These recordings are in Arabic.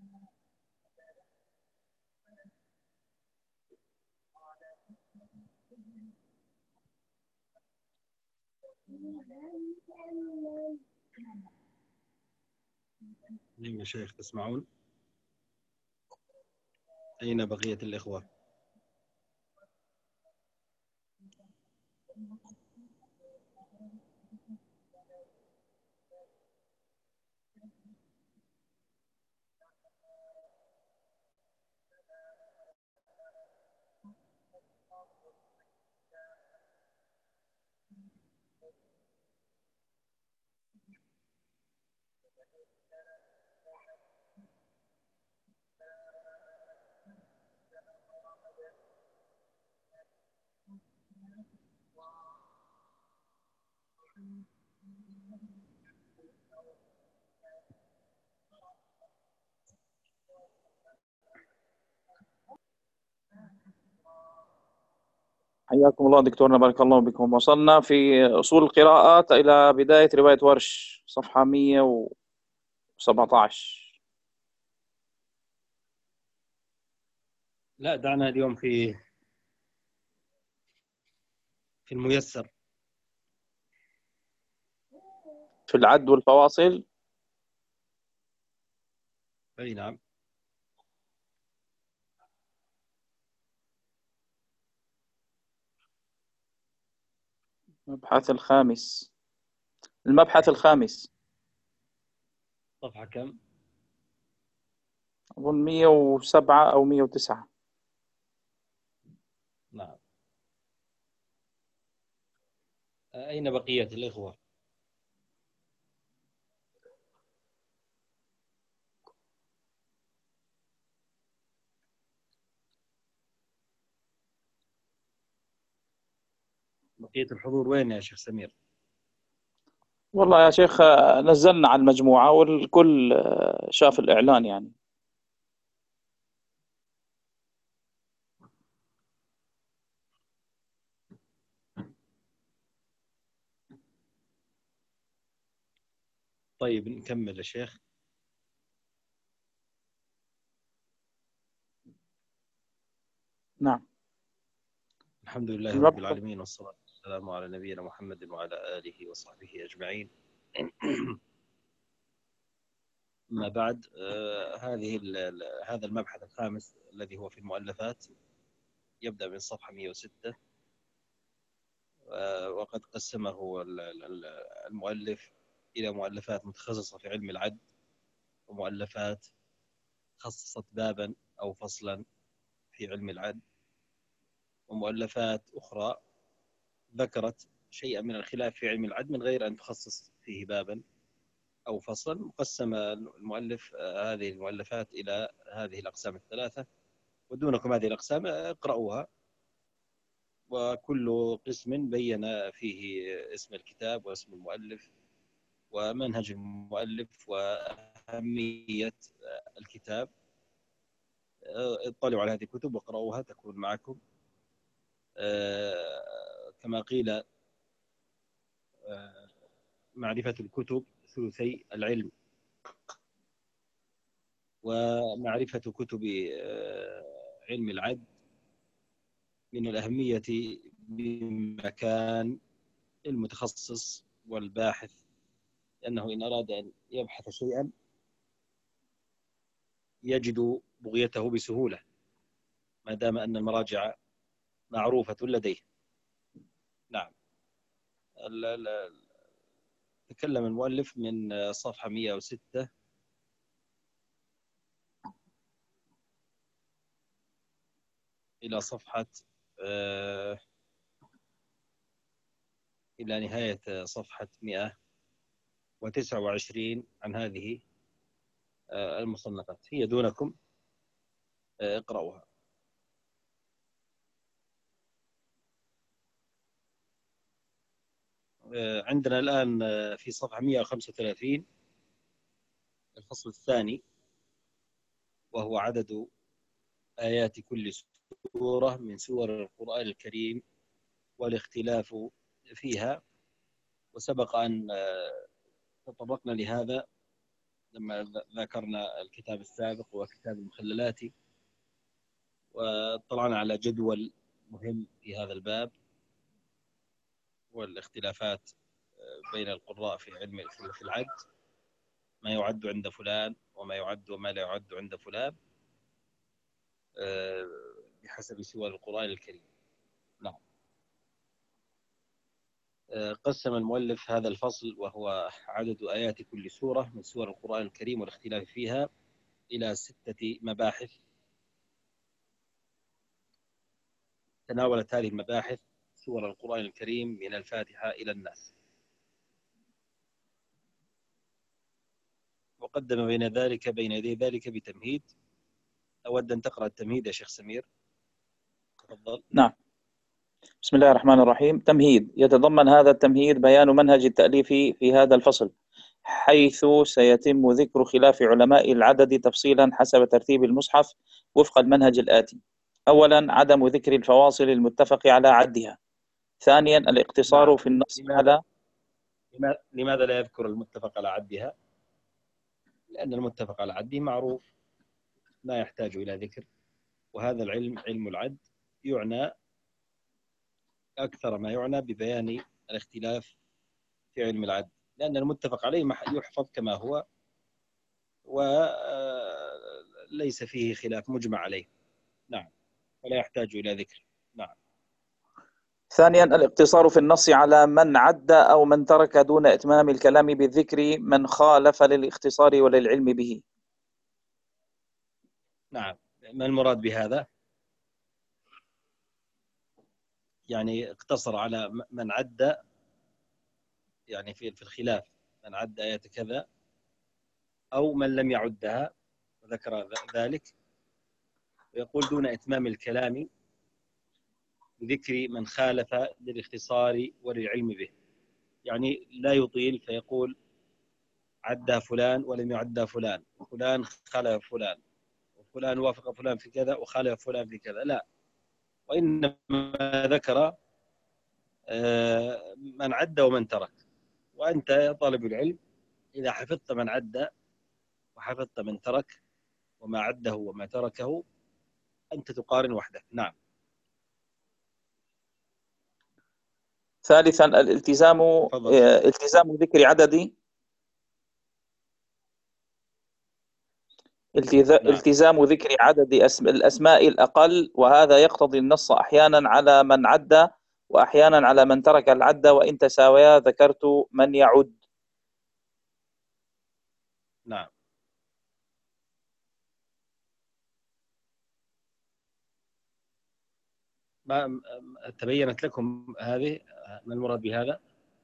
نعم يا شيخ، تسمعون؟ أين بقية الإخوة؟ حياكم الله دكتورنا، بارك الله بكم. وصلنا في أصول القراءات إلى بداية رواية ورش، صفحة 117. لا، دعنا اليوم في الميسر، في العد والفواصل. أي نعم. المبحث الخامس. المبحث الخامس صفحة كم؟ أظن 107 أو 109. نعم. أين بقية الإخوة؟ بقية الحضور وين يا شيخ سمير؟ والله يا شيخ نزلنا على المجموعة والكل شاف الإعلان يعني. طيب نكمل يا شيخ. نعم. الحمد لله رب المبحث. العالمين، والصلاة والسلام على نبينا محمد وعلى آله وصحبه أجمعين. ما بعد، هذا المبحث الخامس الذي هو في المؤلفات يبدأ من صفحة 106. وقد قسمه المؤلف إلى مؤلفات متخصصة في علم العد، ومؤلفات خصصت بابا أو فصلا في علم العد، ومؤلفات أخرى ذكرت شيئا من الخلاف في علم العد من غير أن تخصص فيه بابا أو فصلا. قسم المؤلف هذه المؤلفات إلى هذه الأقسام الثلاثة، ودونكم هذه الأقسام اقرأوها، وكل قسم بين فيه اسم الكتاب واسم المؤلف ومنهج المؤلف وأهمية الكتاب. اطلعوا على هذه الكتب واقرأوها تكون معكم. كما قيل، معرفة الكتب ثلثي العلم، ومعرفة كتب علم العد من الأهمية بمكان المتخصص والباحث، لأنه إن أراد أن يبحث شيئا يجد بغيته بسهولة ما دام أن المراجع معروفة لديه. نعم. تكلم المؤلف من صفحة 106 إلى صفحة إلى نهاية صفحة 129 عن هذه المصنفات. هي دونكم، اقرأوها. عندنا الآن في صفحة 135 الفصل الثاني، وهو عدد آيات كل سورة من سور القرآن الكريم والاختلاف فيها. وسبق أن تطرقنا لهذا لما ذكرنا الكتاب السابق وكتاب المخللات، واطلعنا على جدول مهم في هذا الباب والاختلافات بين القراء في علم في العد، ما يعد عند فلان وما يعد وما لا يعد عند فلان بحسب سور القرآن الكريم. نعم. قسم المؤلف هذا الفصل وهو عدد آيات كل سورة من سور القرآن الكريم والاختلاف فيها إلى 6 مباحث. تناولت هذه المباحث سور القرآن الكريم من الفاتحة إلى الناس، وقدم بين يدي ذلك بتمهيد. أود أن تقرأ التمهيد يا شيخ سمير، تفضل. نعم. بسم الله الرحمن الرحيم. تمهيد. يتضمن هذا التمهيد بيان منهج التأليف في هذا الفصل، حيث سيتم ذكر خلاف علماء العدد تفصيلا حسب ترتيب المصحف وفق المنهج الآتي: أولا، عدم ذكر الفواصل المتفق على عدها. ثانيا، الاقتصار نعم. في النص على لماذا لا يذكر المتفق على عدها؟ لأن المتفق على عده معروف لا يحتاج إلى ذكر، وهذا العلم علم العد يعنى أكثر ما يعنى ببيان الاختلاف في علم العد، لأن المتفق عليه يحفظ كما هو وليس فيه خلاف مجمع عليه. نعم، ولا يحتاج إلى ذكر. نعم. ثانيا، الاقتصار في النص على من عد أو من ترك دون إتمام الكلام بالذكر من خالف للاختصار وللعلم به. نعم. ما المراد بهذا؟ يعني اقتصر على من عد، يعني في الخلاف من عد آيات كذا أو من لم يعدها وذكر ذلك، ويقول دون إتمام الكلام بذكر من خالف للاختصار وللعلم به. يعني لا يطيل فيقول عدى فلان ولم يعدى فلان، وفلان خالف فلان، وفلان وافق فلان في كذا وخالف فلان في كذا، لا، وإنما ذكر من عد ومن ترك. وأنت يا طالب العلم إذا حفظت من عد وحفظت من ترك وما عده وما تركه أنت تقارن وحدك. نعم. ثالثا، التزام ذكر عدد التزام ذكر عدد الأسماء الأقل، وهذا يقتضي النص أحيانا على من عد وأحيانا على من ترك العد، وإن تساويا ذكرت من يعد. نعم. ما تبينت لكم هذه؟ ما المراد بهذا؟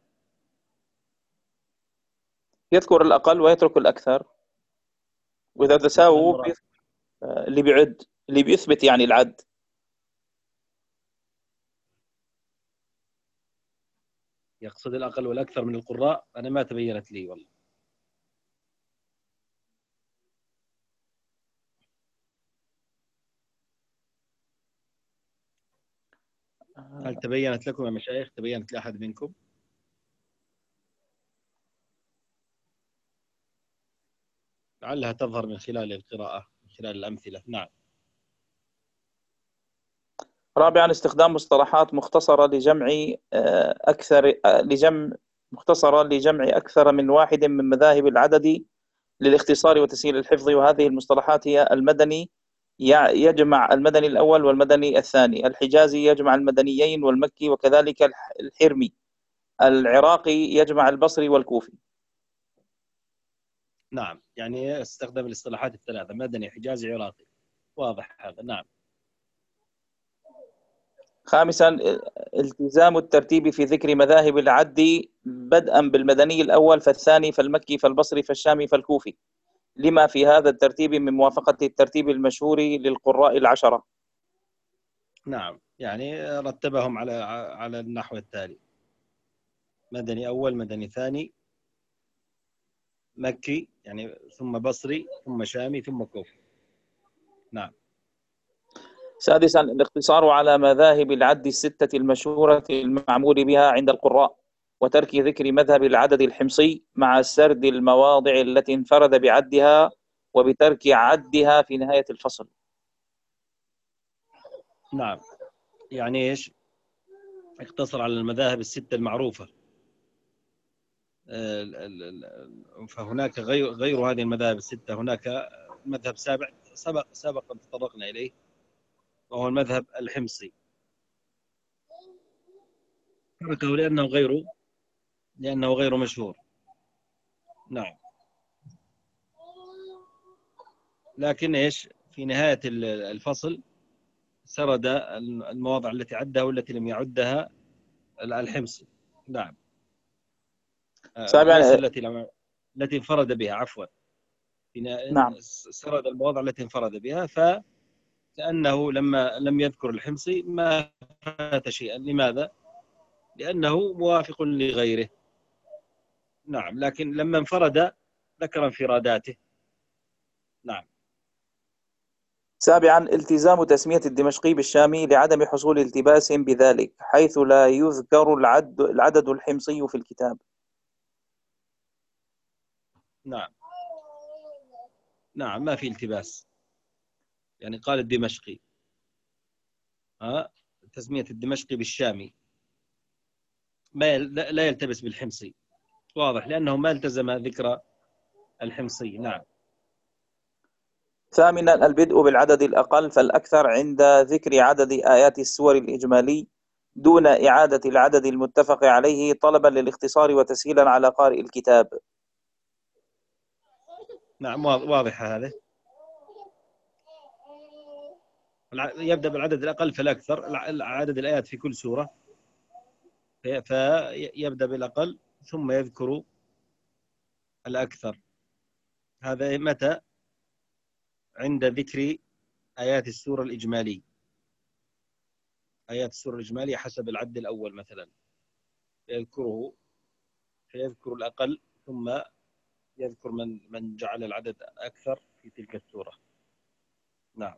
يذكر الأقل ويترك الأكثر، وإذا تساووا اللي بيعد، اللي بيثبت يعني العد. يقصد الأقل والأكثر من القراء؟ أنا ما تبينت لي والله. هل تبينت لكم يا مشايخ؟ تبينت لأحد منكم؟ لعلها تظهر من خلال القراءة، من خلال الأمثلة. نعم. رابعا، استخدام مصطلحات مختصرة لجمع أكثر من واحد من مذاهب العدد للاختصار وتسهيل الحفظ، وهذه المصطلحات هي: المدني يجمع المدني الأول والمدني الثاني، الحجازي يجمع المدنيين والمكي، وكذلك الحرمي، العراقي يجمع البصري والكوفي. نعم، يعني استخدم الاصطلاحات الثلاثة: مدني، حجازي، عراقي. واضح هذا. نعم. خامسا، التزام الترتيب في ذكر مذاهب العد بدءا بالمدني الأول فالثاني فالمكي فالبصري فالشامي فالكوفي، لما في هذا الترتيب من موافقة الترتيب المشهور للقراء العشرة. نعم، يعني رتبهم على النحو التالي: مدني أول، مدني ثاني، مكي يعني ثم بصري ثم شامي ثم كوفي. نعم. سادسا، الاقتصار على مذاهب العد الستة المشهورة المعمول بها عند القراء. وترك ذكر مذهب العدد الحمصي مع سرد المواضع التي انفرد بعدها وبترك عدها في نهاية الفصل. نعم، يعني إيش؟ اقتصر على المذاهب الستة المعروفة. فهناك غير هذه المذاهب الستة، هناك مذهب سابع سبق أن تطرقنا إليه، وهو المذهب الحمصي. تركه لأنه غير مشهور. نعم، لكن إيش في نهاية الفصل سرد المواضع التي عدها والتي لم يعدها الحمصي. نعم، ليس سابعا. التي انفرد بها، عفوا. نعم. سرد المواضع التي انفرد بها، فكأنه لما لم يذكر الحمصي ما فات شيئا. لماذا؟ لأنه موافق لغيره. نعم، لكن لما انفرد ذكر انفراداته. نعم. سابعا، التزام تسمية الدمشقي بالشامي لعدم حصول التباس بذلك، حيث لا يذكر العدد الحمصي في الكتاب. نعم. نعم، ما في التباس. يعني قال الدمشقي، تسمية الدمشقي بالشامي لا يلتبس بالحمصي، واضح، لأنه ما التزم ذكر الحمصي. نعم. ثامنا، البدء بالعدد الأقل فالأكثر عند ذكر عدد آيات السور الإجمالي دون إعادة العدد المتفق عليه، طلبا للاختصار وتسهيلا على قارئ الكتاب. نعم، واضح هذا. يبدأ بالعدد الأقل فالأكثر، عدد الآيات في كل سورة، فيبدأ بالأقل ثم يذكر الأكثر. هذا متى؟ عند ذكر آيات السورة الإجمالية. آيات السورة الإجمالية حسب العد الأول مثلا، فيذكر الأقل ثم يذكر من جعل العدد أكثر في تلك السورة. نعم.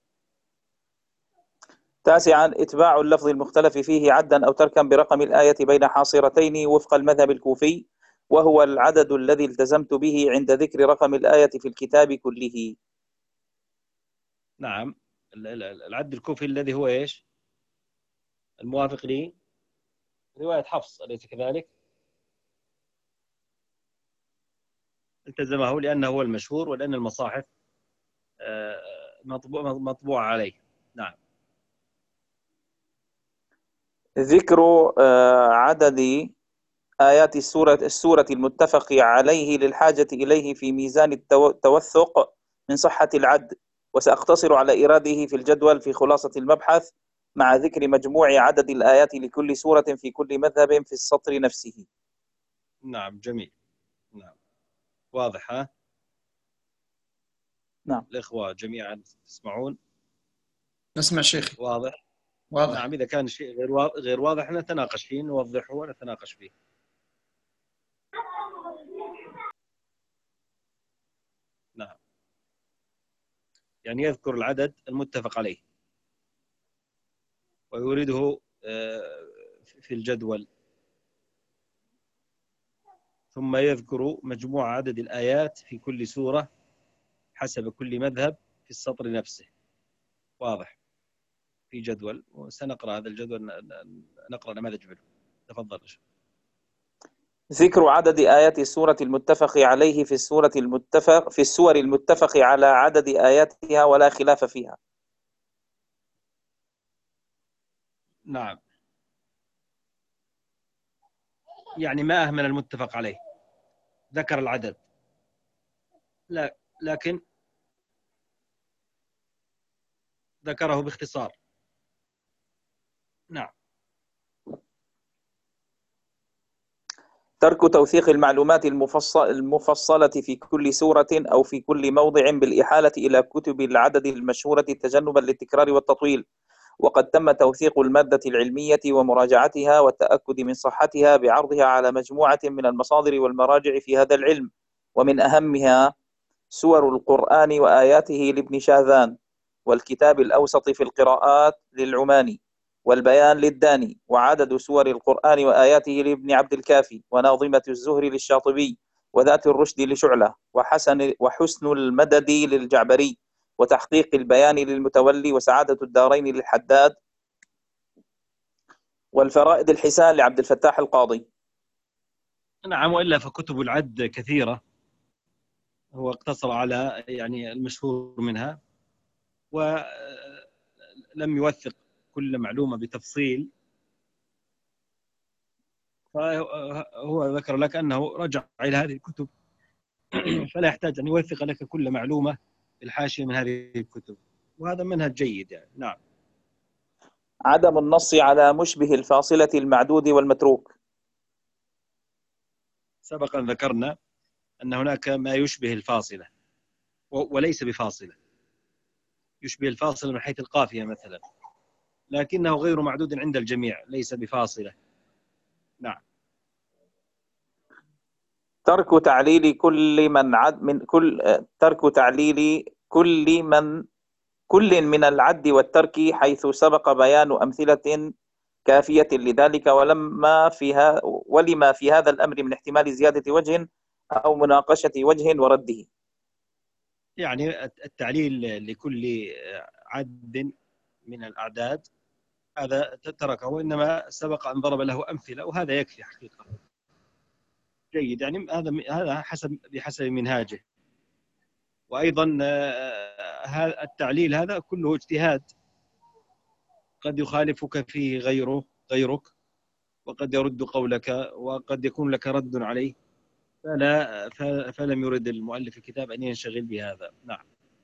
تاسعا، إتباع اللفظ المختلف فيه عدا أو تركا برقم الآية بين حاصرتين وفق المذهب الكوفي، وهو العدد الذي التزمت به عند ذكر رقم الآية في الكتاب كله. نعم، العد الكوفي الذي هو إيش؟ الموافق لي رواية حفص، أليس كذلك؟ التزمه لأنه هو المشهور ولأن المصاحف مطبوع عليه. نعم. ذكر عدد آيات السورة المتفق عليه للحاجة إليه في ميزان التوثق من صحة العد، وسأقتصر على إيراده في الجدول في خلاصة المبحث مع ذكر مجموع عدد الآيات لكل سورة في كل مذهب في السطر نفسه. نعم، جميل. نعم، واضح. ها؟ نعم. الإخوة جميعا تسمعون؟ نسمع شيخي. واضح. واضح. نعم، إذا كان الشيء غير واضح نتناقش فيه، نوضحه ونتناقش فيه. نعم، يعني يذكر العدد المتفق عليه ويورده في الجدول، ثم يذكر مجموع عدد الآيات في كل سورة حسب كل مذهب في السطر نفسه. واضح، في جدول، وسنقرأ هذا الجدول، نقرأ نماذج منه. تفضل. ذكر عدد آيات السورة المتفق عليه في السور المتفق على عدد آياتها ولا خلاف فيها. نعم، يعني ما أهمل المتفق عليه، ذكر العدد، لا لكن ذكره باختصار. نعم. ترك توثيق المعلومات المفصلة في كل سورة أو في كل موضع بالإحالة إلى كتب العدد المشهورة تجنبا للتكرار والتطويل، وقد تم توثيق المادة العلمية ومراجعتها والتأكد من صحتها بعرضها على مجموعة من المصادر والمراجع في هذا العلم، ومن أهمها سور القرآن وآياته لابن شاذان، والكتاب الأوسط في القراءات للعماني، والبيان للداني، وعدد سور القرآن وآياته لابن عبد الكافي، وناظمة الزهر للشاطبي، وذات الرشد لشعلة، وحسن المدد للجعبري، وتحقيق البيان للمتولي، وسعادة الدارين للحداد، والفرائد الحسان لعبد الفتاح القاضي. نعم، وإلا فكتب العد كثيرة، هو اقتصر على يعني المشهور منها، ولم يوثق كل معلومة بتفصيل، فهو ذكر لك أنه رجع إلى هذه الكتب فلا يحتاج أن يوثق لك كل معلومة في الحاشية من هذه الكتب، وهذا منهج جيد يعني. نعم. عدم النص على مشبه الفاصلة المعدود والمتروك. سبق أن ذكرنا أن هناك ما يشبه الفاصلة وليس بفاصلة، يشبه الفاصلة من حيث القافية مثلا، لكنه غير معدود عند الجميع، ليس بفاصلة. نعم. ترك تعليل كل من عد من كل ترك تعليل كل من العد والترك، حيث سبق بيان أمثلة كافية لذلك، ولما في هذا الأمر من احتمال زيادة وجه أو مناقشة وجه ورده. يعني التعليل لكل عد من الأعداد هذا تركه، وإنما سبق أن ضرب له أمثلة، وهذا يكفي حقيقة. جيد، يعني هذا بحسب منهاجه. وأيضا التعليل هذا كله اجتهاد، قد يخالفك فيه غيرك، وقد يرد قولك، وقد يكون لك رد عليه، فلم يرد المؤلف الكتاب أن ينشغل بهذا. نعم.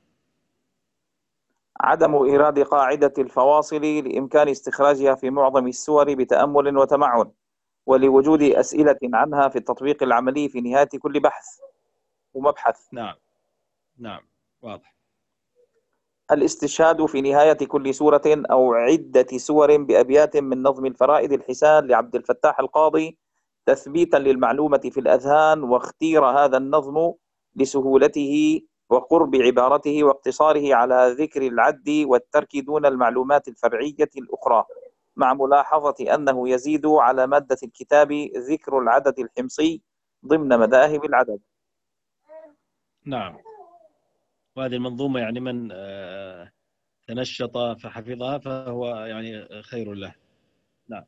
عدم إيراد قاعدة الفواصل لإمكان استخراجها في معظم السور بتأمل وتمعن، ولوجود أسئلة عنها في التطبيق العملي في نهاية كل بحث ومبحث. نعم. نعم، واضح. الاستشهاد في نهاية كل سورة أو عدة سور بأبيات من نظم الفرائد الحسان لعبد الفتاح القاضي، تثبيتا للمعلومة في الأذهان، واختير هذا النظم لسهولته وقرب عبارته واقتصاره على ذكر العد والترك دون المعلومات الفرعية الأخرى، مع ملاحظة أنه يزيد على مادة الكتاب ذكر العدد الحمصي ضمن مذاهب العدد. نعم، وهذه المنظومة يعني من تنشط فحفظها فهو يعني خير له. نعم.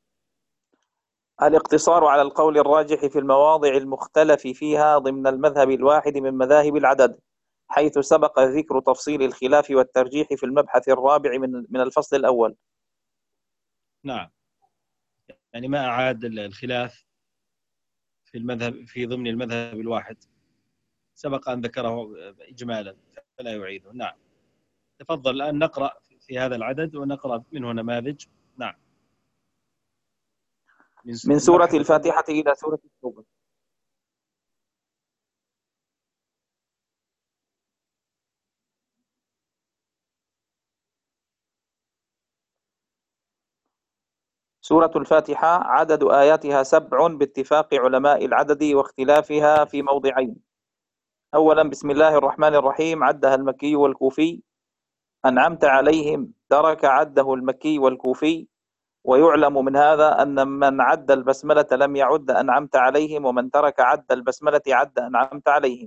الاقتصار على القول الراجح في المواضع المختلف فيها ضمن المذهب الواحد من مذاهب العدد، حيث سبق ذكر تفصيل الخلاف والترجيح في المبحث الرابع من الفصل الأول. نعم، يعني ما أعاد الخلاف في المذهب في ضمن المذهب الواحد، سبق أن ذكره إجمالا فلا يعيده. نعم. تفضل الآن نقرأ في هذا العدد ونقرأ منه نماذج. نعم. من سورة الفاتحة إلى سورة التوبة. سورة الفاتحة عدد آياتها 7 باتفاق علماء العدد واختلافها في موضعين. أولا، بسم الله الرحمن الرحيم عدها المكي والكوفي. أنعمت عليهم ترك عده المكي والكوفي. ويعلم من هذا أن من عد البسملة لم يعد أنعمت عليهم، ومن ترك عد البسملة عد أنعمت عليهم.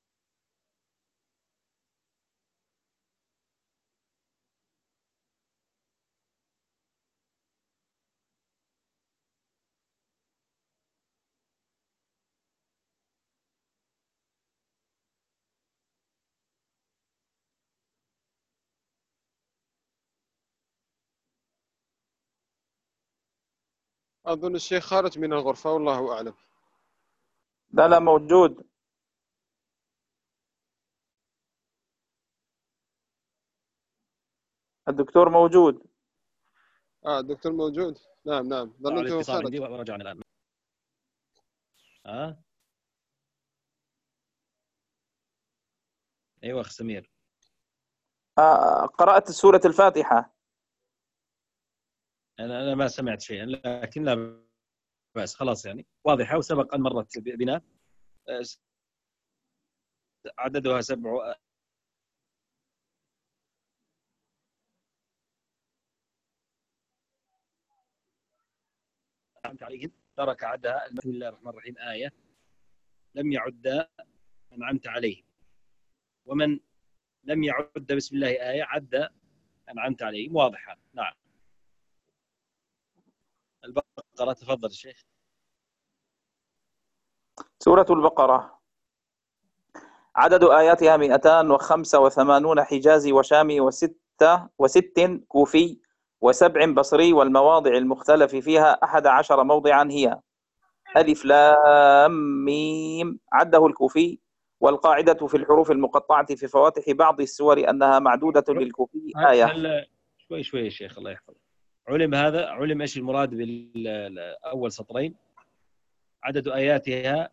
أظن الشيخ خارج من الغرفة والله أعلم. لا موجود. الدكتور موجود. الدكتور موجود. نعم ظننته الاتصال خارج. عندي ورجعنا الآن. أيوة أخ سمير. قرأت سورة الفاتحة. أنا ما سمعت شيئا، لكن لا بأس، خلاص يعني واضحة، وسبق أن مرت بنا. عددها 7. أنعمت عليهم ترك عدها بسم الله الرحمن الرحيم آية لم يعد أنعمت عليهم، ومن لم يعد بسم الله آية عد أنعمت عليهم. واضح هذا؟ نعم. البقرة، تفضل الشيخ. سورة البقرة عدد آياتها 285 حجازي وشامي وست كوفي و7 بصري، والمواضع المختلف فيها 11 موضعا هي: ألف لام ميم عده الكوفي، والقاعدة في الحروف المقطعة في فواتح بعض السور أنها معدودة للكوفي آية. هل شوي يا شيخ الله يحفظك، علم ايش المراد بالأول سطرين؟ عدد آياتها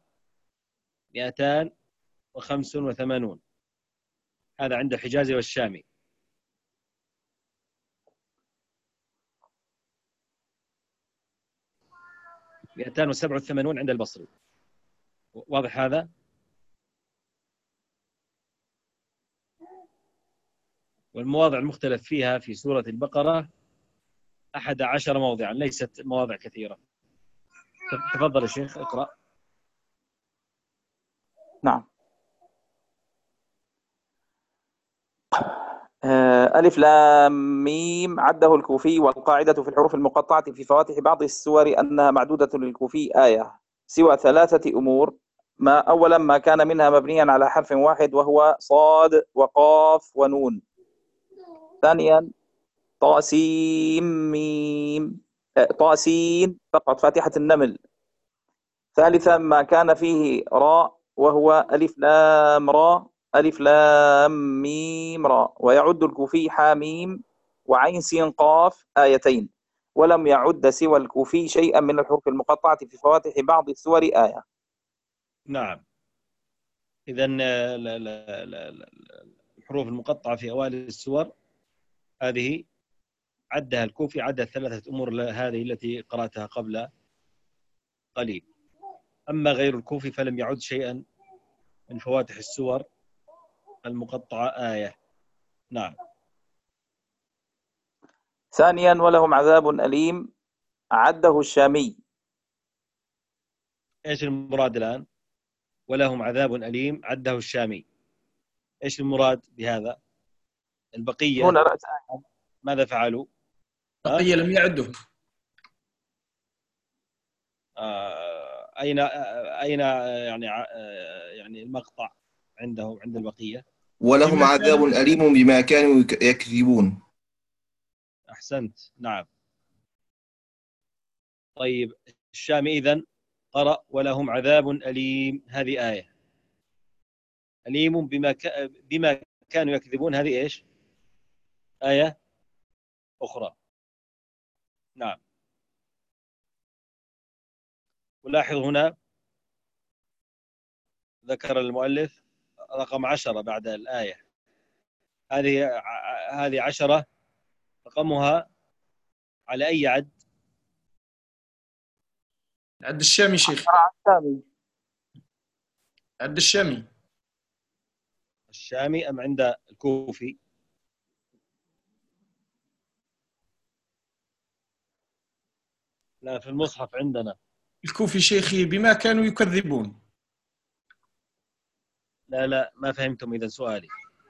285، هذا عند الحجازي والشامي. 287 عند البصري. واضح هذا؟ والمواضع المختلف فيها في سورة البقرة 11 موضعا، ليست مواضع كثيرة. تفضل يا شيخ اقرأ. نعم. ألف لام ميم عده الكوفي، والقاعدة في الحروف المقطعة في فواتح بعض السور أنها معدودة للكوفي آية، سوى 3 أمور: أولا ما كان منها مبنيا على حرف واحد وهو صاد وقاف ونون. ثانيا طاسيم ميم طاسين فقط فاتحة النمل. ثالثا ما كان فيه راء وهو ألف لام را ألف لام ميم را، ويعد الكوفي حاميم وعين سين قاف آيتين، ولم يعد سوى الكوفي شيئا من الحروف المقطعة في فواتح بعض السور آية. نعم. إذا الحروف المقطعة في أوائل السور هذه عدها الكوفي، عد 3 أمور هذه التي قرأتها قبل قليل. أما غير الكوفي فلم يعد شيئا من فواتح السور المقطعة آية. نعم. ثانيا ولهم عذاب أليم عده الشامي. إيش المراد الآن؟ ولهم عذاب أليم عده الشامي، إيش المراد بهذا؟ البقية هنا رأس ماذا فعلوا؟ بقية لم يعدوا. أين يعني المقطع عنده عند البقية؟ ولهم عذاب أليم بما كانوا يكذبون. أحسنت. نعم. طيب الشامي إذن قرأ ولهم عذاب أليم، هذه آية. أليم بما كانوا يكذبون، هذه إيش؟ آية أخرى. نعم. ولاحظ هنا ذكر المؤلف رقم 10 بعد الآية. هذه 10 رقمها على أي عد؟ عد الشامي شيخ. الشامي. عد الشامي. الشامي أم عند الكوفي؟ لا، في المصحف عندنا الكوفي شيخي بما كانوا يكذبون. لا ما فهمتم إذا سؤالي.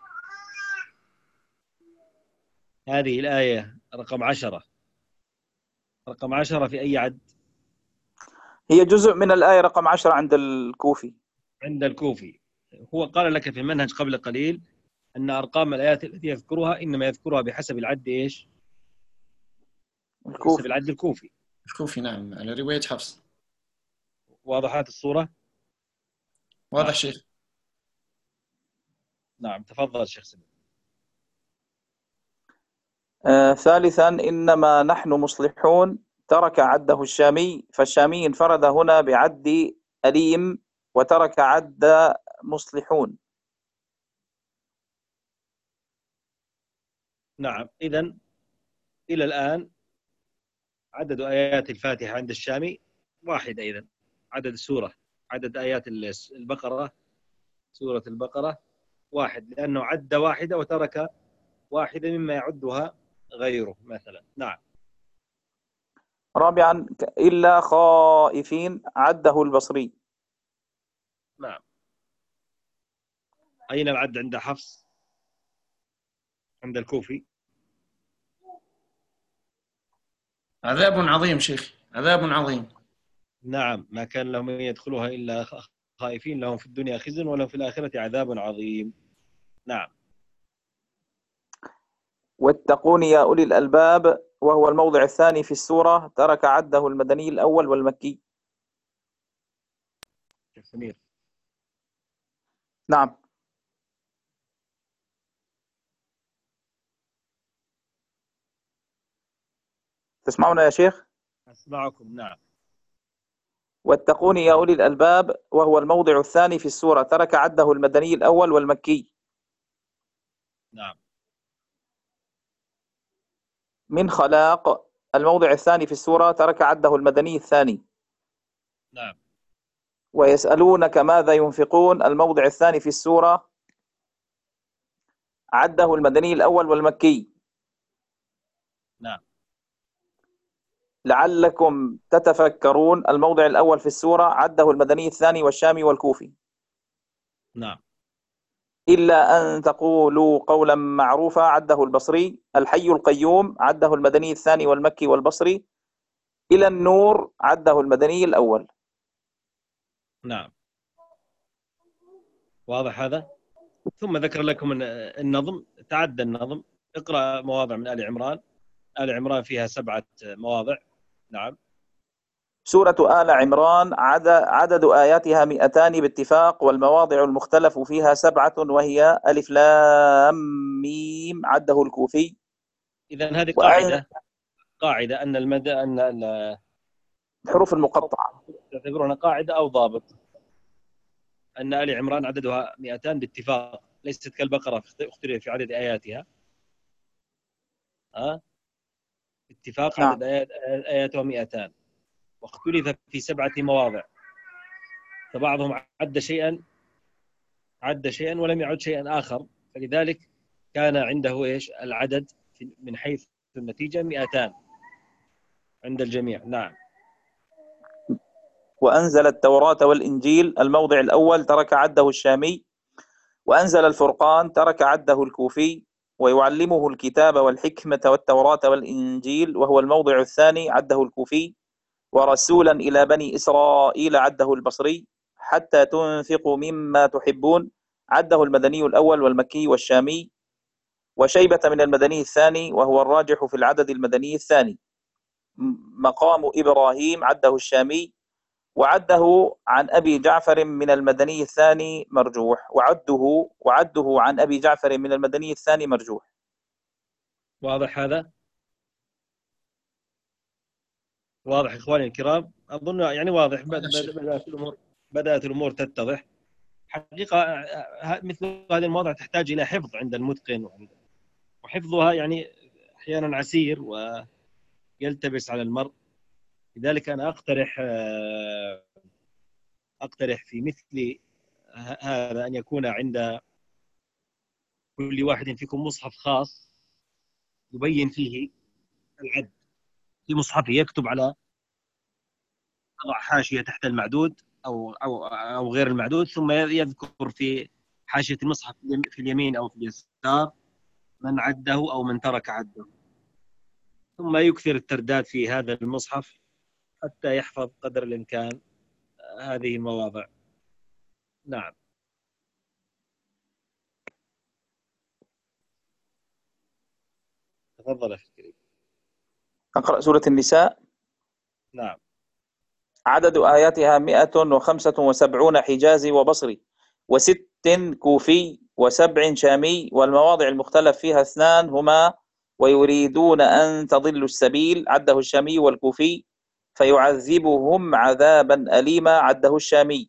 هذه الآية رقم 10، رقم 10 في أي عد؟ هي جزء من الآية رقم 10 عند الكوفي. عند الكوفي. هو قال لك في المنهج قبل قليل أن أرقام الآيات التي يذكرها إنما يذكرها بحسب العد إيش؟ الكوفي. بحسب العد الكوفي. الكوفي نعم، على رواية حفص. واضحات الصورة؟ واضح نعم. شيخ. نعم تفضل شيخ سمير. ثالثا إنما نحن مصلحون ترك عده الشامي، فالشامي انفرد هنا بعد أليم وترك عد مصلحون. نعم. إذن إلى الآن عدد آيات الفاتحة عند الشامي واحدة. إذن عدد السورة، عدد آيات البقرة، سورة البقرة واحد، لأنه عد واحدة وترك واحدة مما يعدها غيره مثلا. نعم. رابعا إلا خائفين عده البصري. نعم. أين العد عند حفص؟ عند الكوفي. عذاب عظيم شيخي، عذاب عظيم. نعم، ما كان لهم أن يدخلوها إلا خائفين، لهم في الدنيا خزي ولهم في الآخرة عذاب عظيم. نعم. واتقون يا أولي الألباب وهو الموضع الثاني في السورة، ترك عده المدني الأول والمكي. سمير. نعم. تسمعون يا شيخ؟ أسمعكم. نعم. واتقون يا أولي الألباب وهو الموضع الثاني في السورة، ترك عده المدني الأول والمكي. نعم. من خلاق الموضع الثاني في السورة، ترك عده المدني الثاني. نعم. ويسألونك ماذا ينفقون الموضع الثاني في السورة، عده المدني الأول والمكي. نعم. لعلكم تتفكرون الموضع الأول في السورة، عده المدني الثاني والشامي والكوفي. نعم. إلا أن تقولوا قولا معروفا عده البصري. الحي القيوم عده المدني الثاني والمكي والبصري. إلى النور عده المدني الأول. نعم. واضح هذا؟ ثم ذكر لكم النظم، تعدى النظم. اقرأ مواضع من آل عمران. آل عمران فيها 7 مواضع. نعم. سورة آل عمران عدد آياتها 200 باتفاق، والمواضع المختلف فيها 7، وهي ألف لام ميم عده الكوفي. إذن هذه وأن قاعدة أن الحروف المقطعة تعتبرونها قاعدة أو ضابط، أن آل عمران عددها 200 باتفاق، ليست كالبقرة اختلف في عدد آياتها. اتفاق نعم. عدد آياتها 200، واختلف في 7 مواضع، فبعضهم عد شيئا ولم يعد شيئا آخر، فلذلك كان عنده إيش العدد من حيث النتيجة 200 عند الجميع. نعم. وأنزل التوراة والإنجيل الموضع الأول، ترك عده الشامي. وأنزل الفرقان، ترك عده الكوفي. ويعلمه الكتاب والحكمة والتوراة والإنجيل، وهو الموضع الثاني، عده الكوفي. ورسولا إلى بني إسرائيل عده البصري. حتى تنفقوا مما تحبون عده المدني الأول والمكي والشامي. وشيبة من المدني الثاني، وهو الراجح في العدد المدني الثاني. مقام إبراهيم عده الشامي. وعده عن أبي جعفر من المدني الثاني مرجوح. وعده عن أبي جعفر من المدني الثاني مرجوح. واضح هذا؟ واضح إخواني الكرام؟ أظن يعني واضح. بدأت الأمور تتضح. حقيقة مثل هذه المواضع تحتاج إلى حفظ عند المتقن، وحفظها يعني أحيانا عسير ويلتبس على المرء. لذلك أنا أقترح في مثل هذا أن يكون عند كل واحد فيكم مصحف خاص يبين فيه العد في مصحفه، يكتب على، يضع حاشية تحت المعدود أو غير المعدود، ثم يذكر في حاشية المصحف في اليمين أو في اليسار من عده أو من ترك عده، ثم يكثر الترداد في هذا المصحف حتى يحفظ قدر الإمكان هذه المواضع. نعم. تفضل أخي الكريم. أقرأ سورة النساء. نعم. عدد آياتها 175 حجازي وبصري، و6 كوفي، و7 شامي. والمواضع المختلف فيها 2 هما: ويريدون أن تضلوا السبيل عده الشامي والكوفي، فيعذبهم عذابا أليما عده الشامي.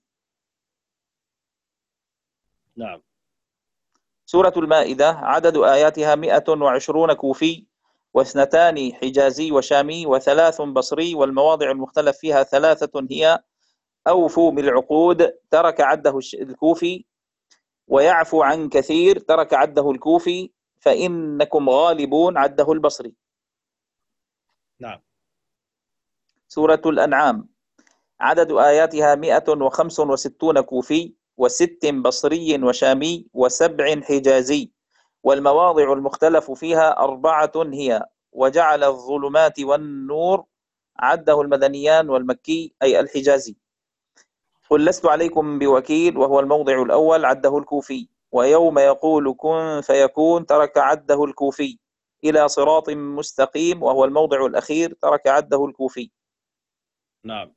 نعم. سورة المائدة عدد آياتها 120 كوفي، و2 حجازي وشامي، و3 بصري. والمواضع المختلف فيها 3 هي: أوفوا بالعقود ترك عده الكوفي، ويعفو عن كثير ترك عده الكوفي، فإنكم غالبون عده البصري. نعم. سورة الأنعام عدد آياتها 165 كوفي و6 بصري وشامي و7 حجازي، والمواضع المختلف فيها 4 هي: وجعل الظلمات والنور عده المدنيان والمكي أي الحجازي. قل لست عليكم بوكيل وهو الموضع الأول عده الكوفي، ويوم يقول كن فيكون ترك عده الكوفي، إلى صراط مستقيم وهو الموضع الأخير ترك عده الكوفي. نعم.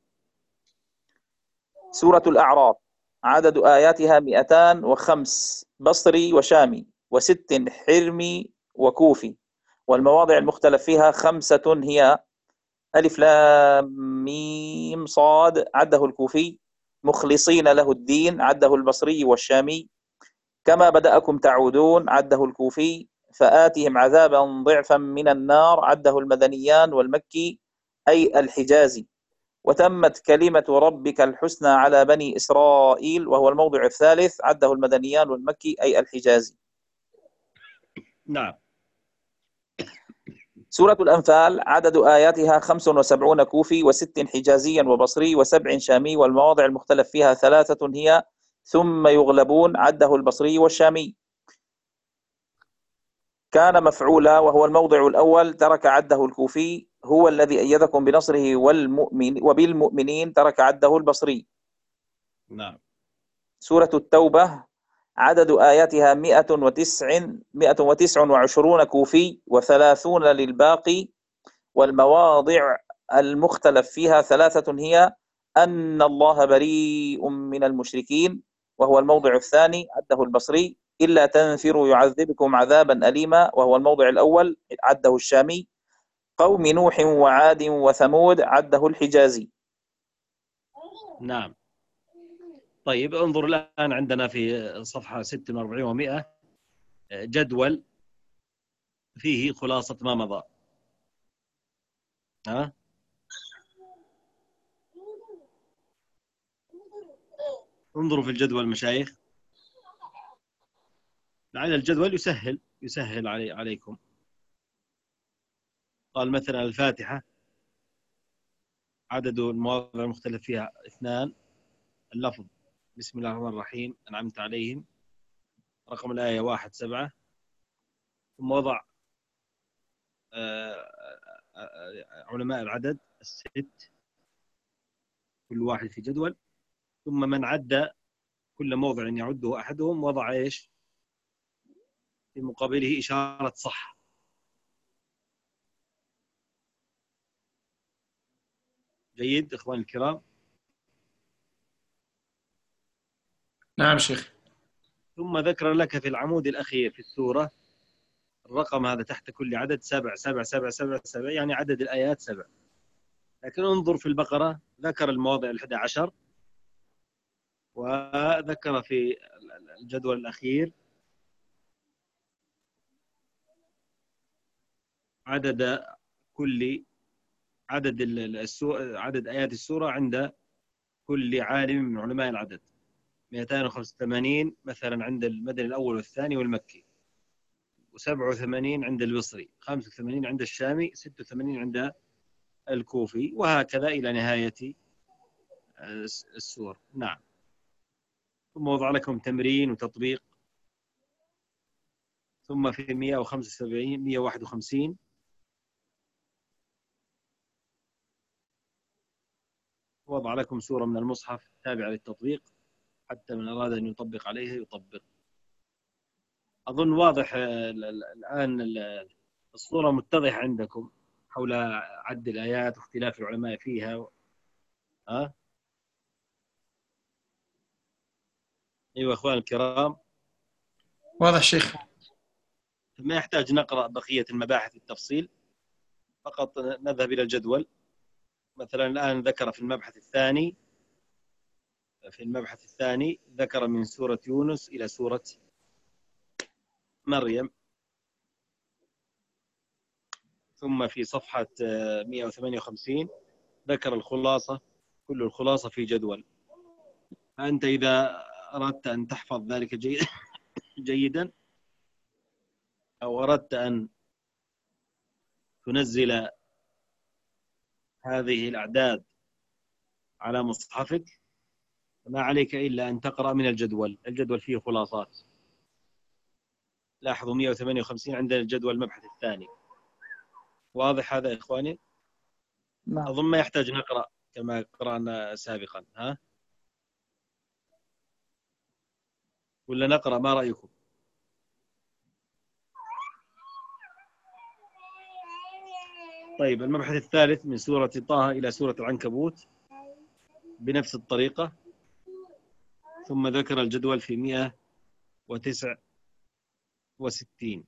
سورة الأعراف عدد آياتها 205 بصري وشامي و6 حرمي وكوفي، والمواضع المختلف فيها 5 هي: ألف لام ميم صاد عده الكوفي، مخلصين له الدين عده البصري والشامي، كما بدأكم تعودون عده الكوفي، فآتهم عذابا ضعفا من النار عده المدنيان والمكي أي الحجازي، وتمت كلمة ربك الحسنى على بني إسرائيل وهو الموضع الثالث عده المدنيان والمكي أي الحجازي. نعم. سورة الأنفال عدد آياتها 75 كوفي و6 حجازيا وبصري و7 شامي، والمواضع المختلف فيها 3 هي: ثم يغلبون عده البصري والشامي، كان مفعولا وهو الموضع الأول ترك عده الكوفي، هو الذي أيدكم بنصره وبالمؤمنين ترك عده البصري. نعم. سورة التوبة عدد آياتها 129 كوفي و30 للباقي، والمواضع المختلف فيها 3 هي: أن الله بريء من المشركين وهو الموضع الثاني عده البصري، إلا تنفروا يعذبكم عذابا أليما وهو الموضع الأول عده الشامي، قوم نوح وعاد وثمود عده الحجازي. نعم. طيب انظر الآن عندنا في صفحة 46 و100 جدول فيه خلاصة ما مضى. ها؟ انظروا في الجدول مشايخ، لعل الجدول يسهل عليكم. قال مثلا الفاتحة عدد المواضع المختلف فيها 2، اللفظ بسم الله الرحمن الرحيم أنعمت عليهم، رقم الآية 1-7، ثم وضع علماء العدد الست كل واحد في جدول، ثم من عد كل موضع يعده أحدهم وضع إيش في مقابله إشارة صح. جيد إخواني الكرام. نعم شيخ. ثم ذكر لك في العمود الأخير في السورة الرقم هذا تحت كل عدد 7 7 7 7 7، يعني عدد الآيات 7. لكن انظر في البقرة ذكر المواضع 11، وذكر في الجدول الأخير عدد كل عدد آيات السورة عند كل عالم من علماء العدد. 285 مثلا عند المدني الأول والثاني والمكي، و87 عند البصري، 85 عند الشامي، 86 عند الكوفي، وهكذا إلى نهاية السور. نعم. ثم وضع لكم تمرين وتطبيق. ثم في 175 151 وضع لكم سورة من المصحف تابعة للتطبيق، حتى من أراد أن يطبق عليها يطبق. أظن واضح الآن الصورة متضحة عندكم حول عد الآيات واختلاف العلماء فيها. ها؟ أيها أخوان الكرام، واضح شيخ. ما يحتاج نقرأ بقية المباحث التفصيل، فقط نذهب إلى الجدول. مثلا الآن ذكر في المبحث الثاني ذكر من سورة يونس إلى سورة مريم. ثم في صفحة 158 ذكر الخلاصة، كل الخلاصة في جدول. فأنت إذا أردت أن تحفظ ذلك جيدا، أو أردت أن تنزل هذه الأعداد على مصحفك ما عليك إلا أن تقرأ من الجدول. الجدول فيه خلاصات. لاحظوا 158 عندنا الجدول المبحث الثاني. واضح هذا يا إخواني؟ نعم. أظن ما يحتاج نقرأ كما قرأنا سابقا. ها؟ ولا نقرأ؟ ما رأيكم؟ طيب، المبحث الثالث من سورة طه إلى سورة العنكبوت بنفس الطريقة. ثم ذكر الجدول في 169.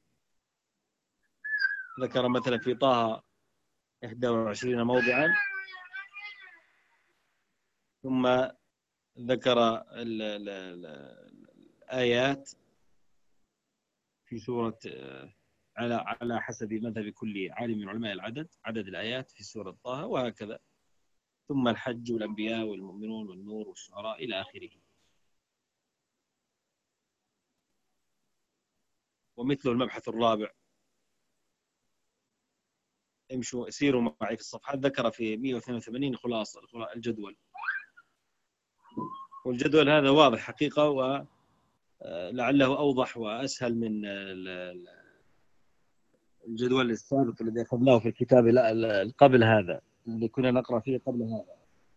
ذكر مثلا في طه 21 موضعا. ثم ذكر الآيات في سورة على حسب مذهب كل عالم من علماء العدد، عدد الآيات في سورة طه، وهكذا. ثم الحج والأنبياء والمؤمنون والنور والشعراء إلى آخره. ومثل المبحث الرابع، امشوا سيروا معي في الصفحات، ذكر في 182 خلاصة الجدول. والجدول هذا واضح حقيقة، ولعله أوضح وأسهل من الجدول السابق الذي أخذناه في الكتاب قبل هذا، اللي كنا نقرأ فيه قبل هذا.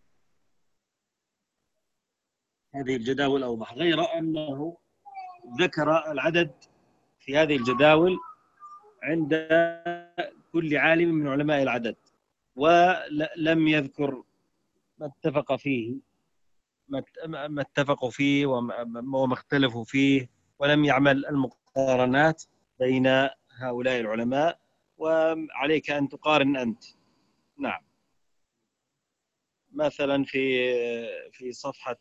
هذه الجداول أوضح، غير أنه ذكر العدد في هذه الجداول عند كل عالم من علماء العدد، ولم يذكر ما اتفق فيه ما اتفقوا فيه وما اختلفوا فيه، ولم يعمل المقارنات بين هؤلاء العلماء. وعليك أن تقارن أنت. نعم. مثلا في صفحة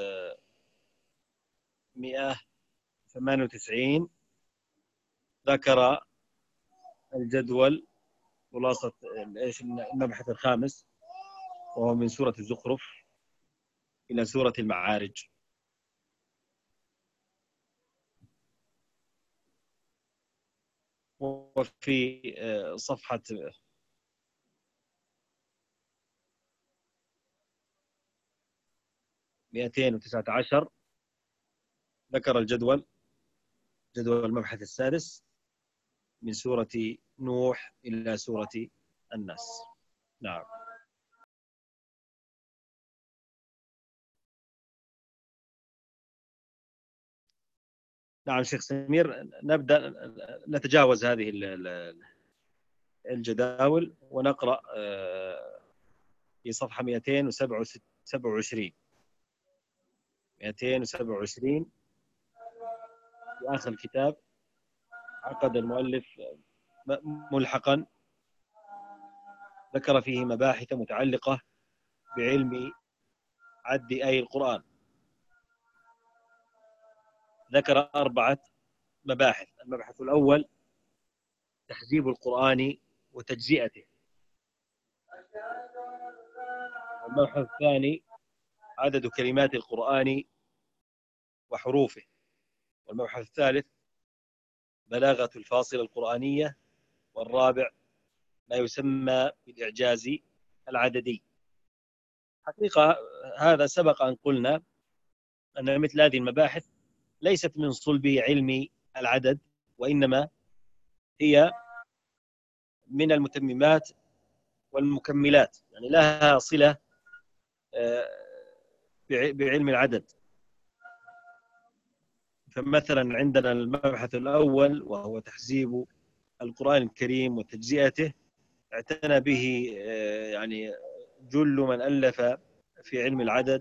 198 ذكر الجدول خلاصة المبحث الخامس، وهو من سورة الزخرف إلى سورة المعارج. وفي صفحة 219 ذكر جدول المبحث السادس من سورة نوح إلى سورة الناس. نعم. نعم شيخ سمير، نبدأ نتجاوز هذه الجداول ونقرأ في صفحة 227 في آخر الكتاب. عقد المؤلف ملحقا ذكر فيه مباحث متعلقة بعلم عد آي القرآن. ذكر 4 مباحث. المبحث الأول تحزيب القرآن وتجزئته. المبحث الثاني عدد كلمات القرآن وحروفه. والمبحث الثالث بلاغة الفاصلة القرآنية. والرابع ما يسمى بالإعجاز العددي. حقيقة هذا سبق أن قلنا أن مثل هذه المباحث ليست من صلب علم العدد، وإنما هي من المتممات والمكملات، يعني لها صلة بعلم العدد. فمثلا عندنا المبحث الأول وهو تحزيب القرآن الكريم وتجزئته، اعتنى به يعني جل من ألف في علم العدد،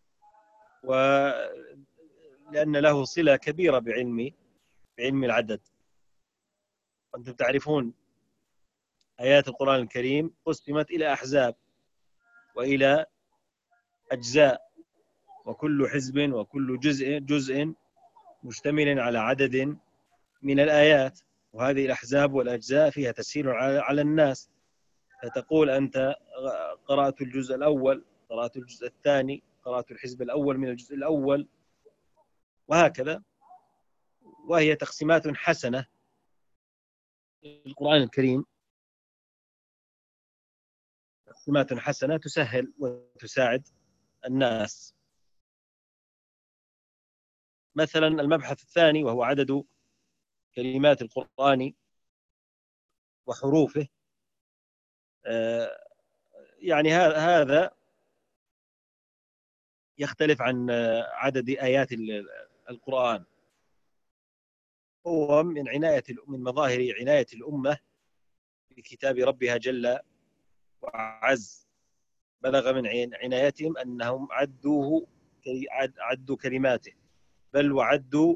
ولأن له صلة كبيرة بعلم العدد. أنتم تعرفون آيات القرآن الكريم قسمت إلى أحزاب وإلى أجزاء، وكل حزب وكل جزء مشتمل على عدد من الآيات. وهذه الأحزاب والأجزاء فيها تسهيل على الناس، فتقول أنت قرأت الجزء الأول، قرأت الجزء الثاني، قرأت الحزب الأول من الجزء الأول، وهكذا. وهي تقسيمات حسنة للقرآن الكريم، تقسيمات حسنة تسهل وتساعد الناس. مثلا المبحث الثاني وهو عدد كلمات القرآن وحروفه، يعني هذا يختلف عن عدد آيات القرآن. هو من مظاهر عناية الأمة بكتاب ربها جل وعز. بلغ من عنايتهم أنهم عدوا كلماته، بل وعدوا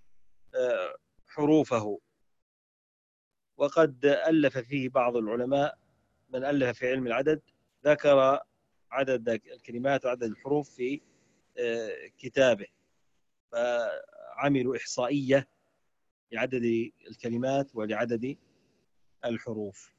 حروفه. وقد ألف فيه بعض العلماء، من ألف في علم العدد ذكر عدد الكلمات وعدد الحروف في كتابه، فعملوا إحصائية لعدد الكلمات ولعدد الحروف،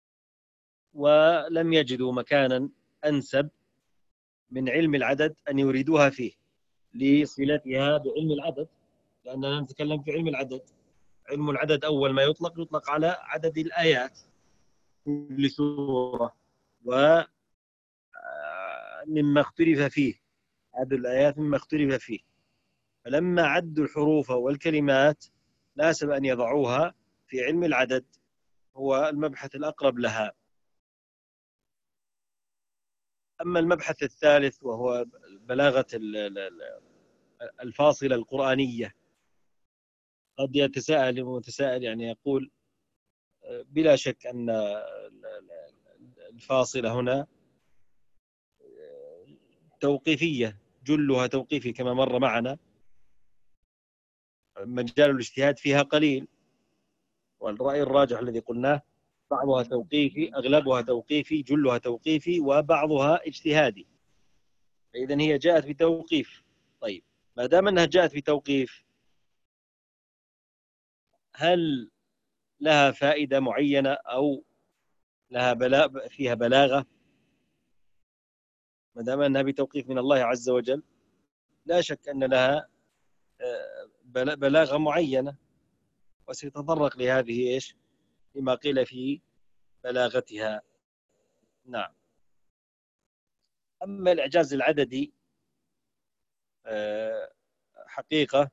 ولم يجدوا مكانا أنسب من علم العدد أن يريدوها فيه لصلتها بعلم العدد، لأننا نتكلم في علم العدد. علم العدد أول ما يطلق على عدد الآيات كل سورة، ومما اختلف فيه عدد الآيات مما اختلف فيه. فلما عدوا الحروف والكلمات ناسب أن يضعوها في علم العدد، هو المبحث الأقرب لها. أما المبحث الثالث وهو بلاغة الفاصلة القرآنية، قد يتساءل المتساءل، يعني يقول بلا شك أن الفاصلة هنا توقيفية، جلها توقيفي كما مر معنا، مجال الاجتهاد فيها قليل. والرأي الراجح الذي قلناه بعضها توقيفي، أغلبها توقيفي، جلها توقيفي، وبعضها اجتهادي. إذن هي جاءت بتوقيف. طيب، ما دام أنها جاءت بتوقيف، هل لها فائدة معينة أو لها فيها بلاغة؟ ما دام أنها بتوقيف من الله عز وجل، لا شك أن لها بلاغة معينة، وسيتطرق لهذه إيش لما قيل في بلاغتها. نعم. أما الإعجاز العددي، حقيقة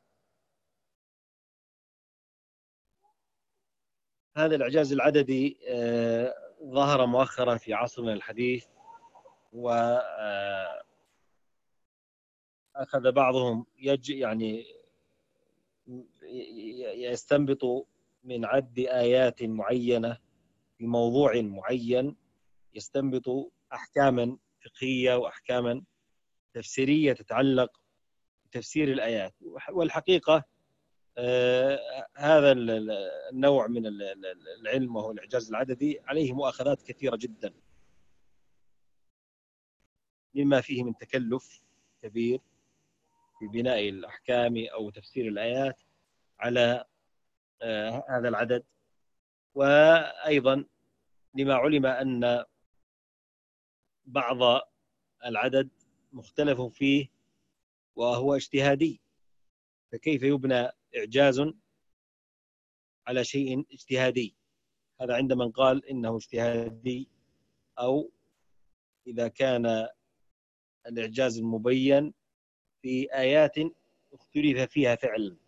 هذا الإعجاز العددي ظهر مؤخرا في عصرنا الحديث، وأخذ بعضهم يعني يستنبط من عد آيات معينة في موضوع معين، يستنبط أحكاما فقهية وأحكاما تفسيرية تتعلق بتفسير الآيات. والحقيقة هذا النوع من العلم وهو الإعجاز العددي عليه مؤاخذات كثيرة جدا، مما فيه من تكلف كبير في بناء الأحكام أو تفسير الآيات على هذا العدد. وأيضا لما علم أن بعض العدد مختلف فيه وهو اجتهادي، فكيف يبنى إعجاز على شيء اجتهادي؟ هذا عند من قال إنه اجتهادي، أو إذا كان الإعجاز المبين في آيات اختلف فيها فعلا.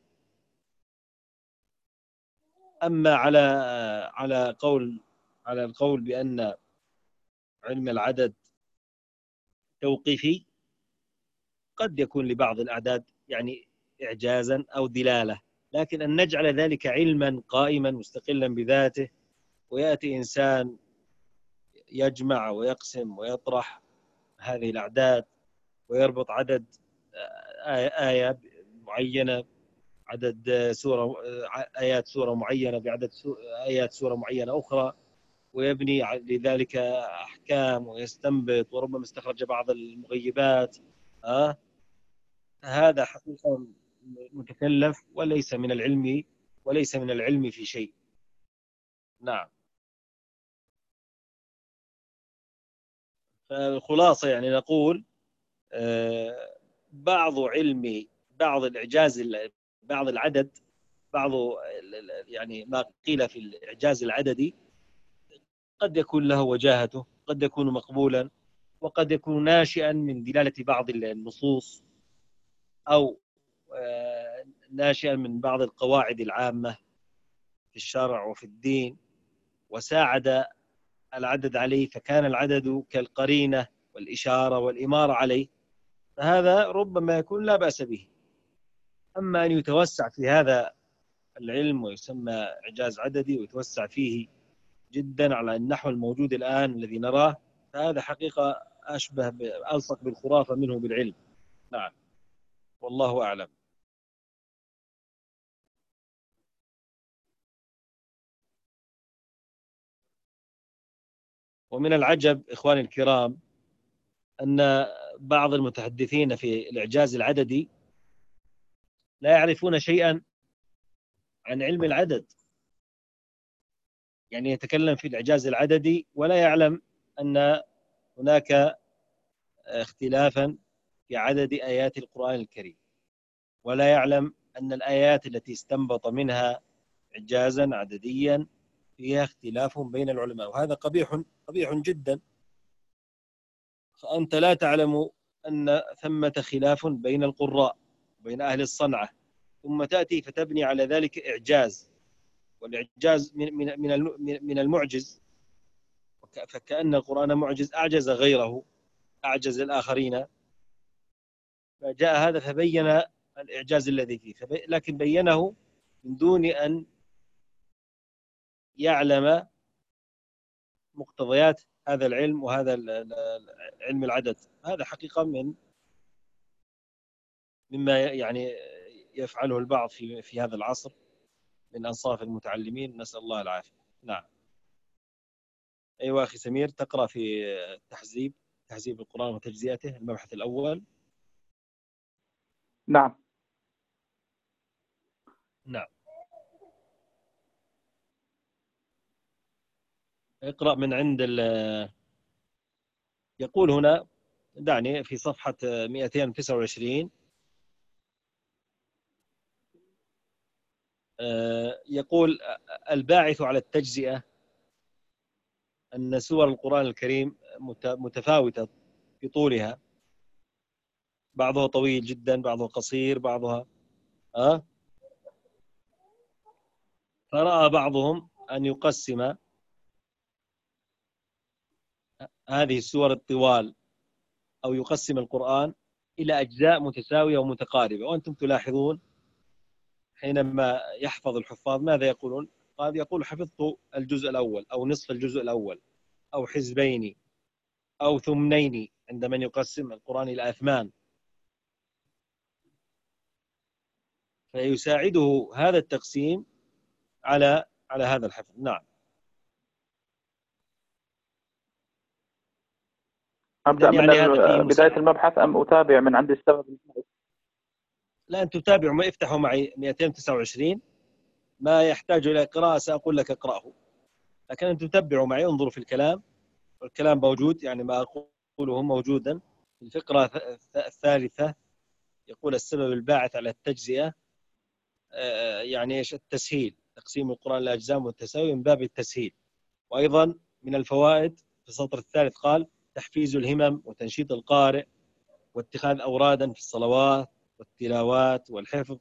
أما على القول بأن علم العدد توقيفي، قد يكون لبعض الأعداد يعني إعجازا أو دلالة، لكن أن نجعل ذلك علما قائما مستقلا بذاته، ويأتي إنسان يجمع ويقسم ويطرح هذه الأعداد ويربط عدد آية معينة، عدد آيات سورة معينة بعدد آيات سورة معينة أخرى، ويبني لذلك أحكام ويستنبط، وربما استخرج بعض المغيبات. هذا حقيقة متكلف وليس من العلم في شيء. نعم. فالخلاصة يعني نقول بعض الإعجاز، بعض العدد، بعض يعني ما قيل في الإعجاز العددي قد يكون له وجاهته، وقد يكون مقبولا، وقد يكون ناشئا من دلالة بعض النصوص، أو ناشئا من بعض القواعد العامة في الشرع وفي الدين، وساعد العدد عليه، فكان العدد كالقرينة والإشارة والإمارة عليه، فهذا ربما يكون لا بأس به. أما أن يتوسع في هذا العلم ويسمى إعجاز عددي ويتوسع فيه جدا على النحو الموجود الآن الذي نراه، فهذا حقيقة ألصق بالخرافة منه بالعلم. نعم، والله أعلم. ومن العجب إخواني الكرام أن بعض المتحدثين في الإعجاز العددي لا يعرفون شيئا عن علم العدد، يعني يتكلم في الإعجاز العددي ولا يعلم أن هناك اختلافا في عدد آيات القرآن الكريم، ولا يعلم أن الآيات التي استنبط منها إعجازا عدديا فيها اختلاف بين العلماء، وهذا قبيح جدا. فأنت لا تعلم أن ثمة خلاف بين القراء وبين أهل الصنعة، ثم تأتي فتبني على ذلك إعجاز، والإعجاز من المعجز، فكأن القرآن معجز أعجز غيره، أعجز الآخرين، فجاء هذا فبين الإعجاز الذي فيه، لكن بينه من دون أن يعلم مقتضيات هذا العلم وهذا علم العدد. هذا حقيقة مما يعني يفعله البعض في هذا العصر من أنصاف المتعلمين، نسأل الله العافية. نعم. أيوة أخي سمير، تقرأ في تهذيب القرآن وتجزئته، المبحث الأول. نعم. نعم، اقرأ من عند يقول هنا، دعني في صفحة 229، يقول الباعث على التجزئة أن سور القرآن الكريم متفاوتة في طولها، بعضها طويل جدا، بعضها قصير، بعضها فرأى بعضهم أن يقسم هذه السور الطوال، أو يقسم القرآن إلى أجزاء متساوية ومتقاربة. وأنتم تلاحظون حينما يحفظ الحفاظ ماذا يقولون؟ يقول حفظت الجزء الأول، أو نصف الجزء الأول، أو حزبين، أو ثمنين، عند من يقسم القرآن إلى أثمان، فيساعده هذا التقسيم على هذا الحفظ. نعم. أبدأ من يعني هذا فيه بداية المبحث أم أتابع من عند السبب؟ لا، أنتم تتابعوا، ما افتحوا معي 229، ما يحتاج إلى قراءة سأقول لك اقرأه، لكن أنتم تتبعوا معي، انظروا في الكلام، والكلام موجود، يعني ما أقوله موجودا. في الفقرة الثالثة يقول السبب الباعث على التجزئة، يعني إيش؟ التسهيل، تقسيم القرآن لأجزاء والتساوي من باب التسهيل. وأيضا من الفوائد في السطر الثالث قال تحفيز الهمم وتنشيط القارئ واتخاذ أورادا في الصلوات والتلاوات والحفظ.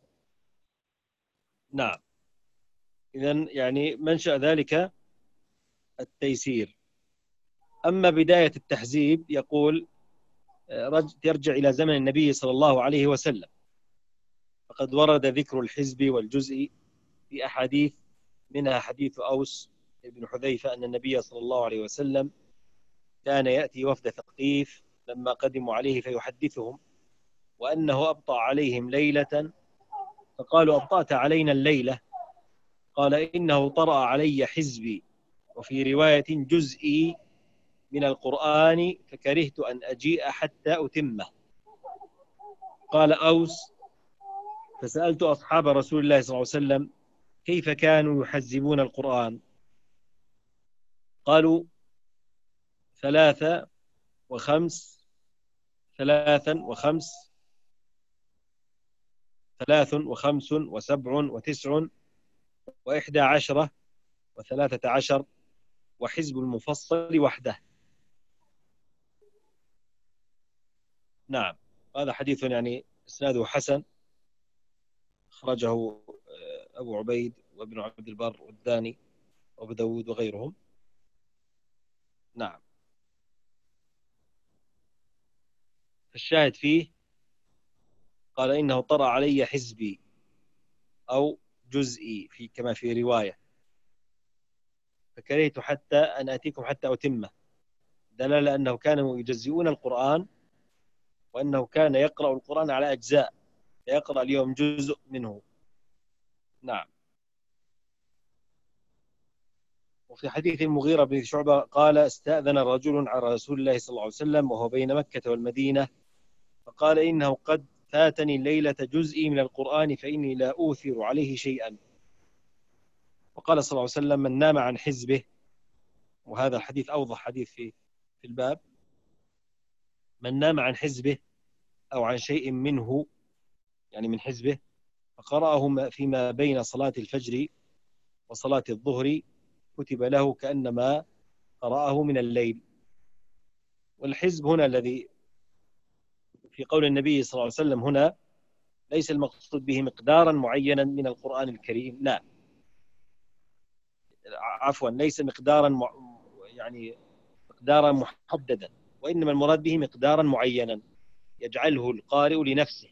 نعم، إذن يعني منشأ ذلك التيسير. أما بداية التحزيب يقول ترجع إلى زمن النبي صلى الله عليه وسلم، فقد ورد ذكر الحزب والجزء في أحاديث، منها حديث أوس بن حذيفة أن النبي صلى الله عليه وسلم كان يأتي وفد ثقيف لما قدموا عليه فيحدثهم، وأنه أبطأ عليهم ليلة، فقالوا أبطأت علينا الليلة؟ قال إنه طرأ علي حزبي، وفي رواية جزئي من القرآن، فكرهت أن أجيء حتى أتمه. قال أوس فسألت أصحاب رسول الله صلى الله عليه وسلم كيف كانوا يحزبون القرآن؟ قالوا 3 و5، 3 و5، 3 و5 و7 و9 و11 و13 وحزب المفصل وحده. نعم، هذا حديث يعني إسناده حسن، أخرجه أبو عبيد وابن عبد البر والداني وأبو داود وغيرهم. نعم. الشاهد فيه قال إنه طرأ علي حزبي أو جزئي في كما في رواية، فكرهت حتى أن آتيكم حتى أتمه، دلالة أنه كانوا يجزئون القرآن، وأنه كان يقرأ القرآن على أجزاء، يقرأ اليوم جزء منه. نعم. وفي حديث المغيرة بن شعبة قال استأذن رجل على رسول الله صلى الله عليه وسلم وهو بين مكة والمدينة، فقال إنه قد فاتني الليلة جزئي من القرآن فإني لا أوثر عليه شيئا. وقال صلى الله عليه وسلم من نام عن حزبه، وهذا الحديث أوضح حديث في الباب، من نام عن حزبه أو عن شيء منه يعني من حزبه فقرأه فيما بين صلاة الفجر وصلاة الظهر كتب له كأنما قرأه من الليل. والحزب هنا الذي في قول النبي صلى الله عليه وسلم هنا ليس المقصود به مقدارا معينا من القرآن الكريم، لا، عفوا، ليس مقدارا يعني مقدارا محددا، وإنما المراد به مقدارا معينا يجعله القارئ لنفسه،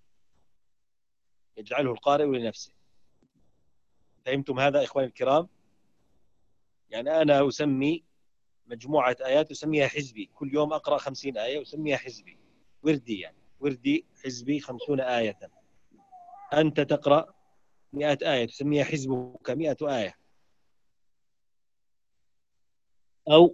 يجعله القارئ لنفسه. فهمتم هذا إخواني الكرام؟ يعني أنا أسمي مجموعة آيات أسميها حزبي، كل يوم أقرأ 50 آية أسميها حزبي، وردي يعني، وردي حزبي 50 آية. أنت تقرأ 100 آية تسميها حزبك 100 آية. أو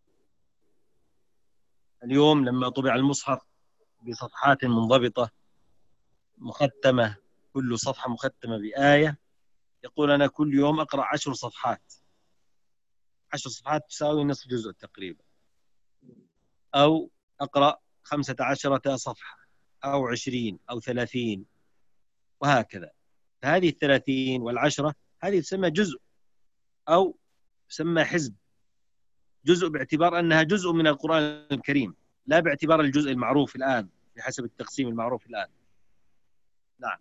اليوم لما طبع المصحف بصفحات منضبطة مختمة، كل صفحة مختمة بآية، يقول أنا كل يوم أقرأ 10 صفحات، 10 صفحات تساوي نصف جزء تقريبا. أو أقرأ 15 صفحة أو 20 أو 30 وهكذا. فهذه 30 والعشرة هذه تسمى جزء أو تسمى حزب، جزء باعتبار أنها جزء من القرآن الكريم، لا باعتبار الجزء المعروف الآن بحسب التقسيم المعروف الآن. نعم.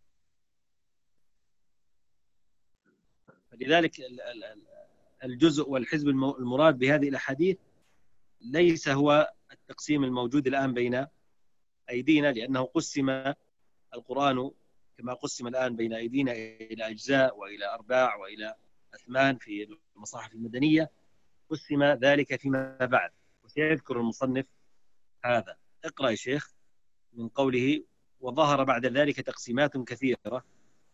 فلذلك الجزء والحزب المراد بهذه الأحاديث ليس هو التقسيم الموجود الآن بين أيدينا، لأنه قسم القرآن كما قسم الآن بين أيدينا إلى أجزاء وإلى أرباع وإلى أثمان في المصاحف المدنية، قسم ذلك فيما بعد، وسيذكر المصنف هذا. اقرأ يا شيخ من قوله وظهر بعد ذلك تقسيمات كثيرة.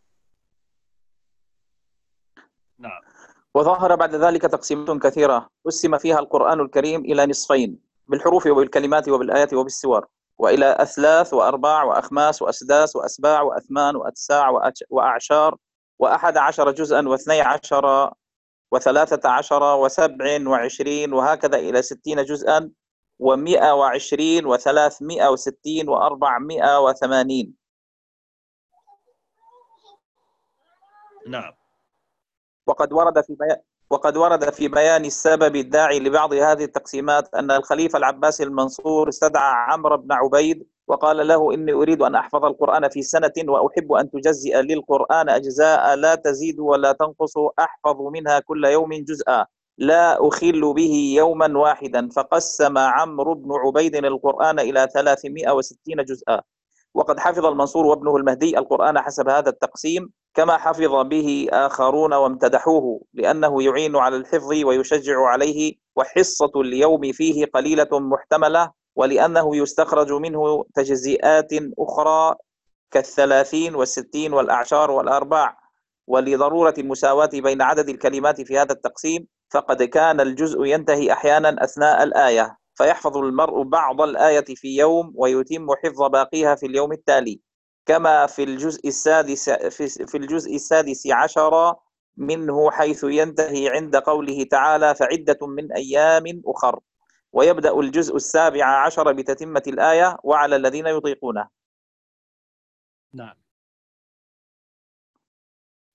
نعم. وظهر بعد ذلك تقسيمات كثيرة قسم فيها القرآن الكريم إلى نصفين بالحروف وبالكلمات وبالآيات وبالسور، وإلى أثلاث وأرباع وأخماس وأسداس وأسباع وأثمان وأتساع وأعشار و11 جزءا و12 و13 و27 وهكذا إلى 60 جزءا و120 و360 و480. نعم. وقد ورد في بيان السبب الداعي لبعض هذه التقسيمات أن الخليفة العباسي المنصور استدعى عمرو بن عبيد وقال له إني أريد أن أحفظ القرآن في سنة وأحب أن تجزئ للقرآن أجزاء لا تزيد ولا تنقص، أحفظ منها كل يوم جزءا لا أخل به يوما واحدا. فقسم عمرو بن عبيد القرآن إلى 360 جزءا. وقد حفظ المنصور وابنه المهدي القرآن حسب هذا التقسيم كما حفظ به آخرون وامتدحوه، لأنه يعين على الحفظ ويشجع عليه، وحصة اليوم فيه قليلة محتملة، ولأنه يستخرج منه تجزئات أخرى كالثلاثين والستين والأعشار والأرباع. ولضرورة المساواة بين عدد الكلمات في هذا التقسيم فقد كان الجزء ينتهي أحيانا أثناء الآية، فيحفظ المرء بعض الآية في يوم ويتم حفظ باقيها في اليوم التالي، كما في الجزء السادس عشر منه حيث ينتهي عند قوله تعالى فعدة من أيام أخر، ويبدأ الجزء السابع عشر بتتمة الآية وعلى الذين يطيقونه. نعم.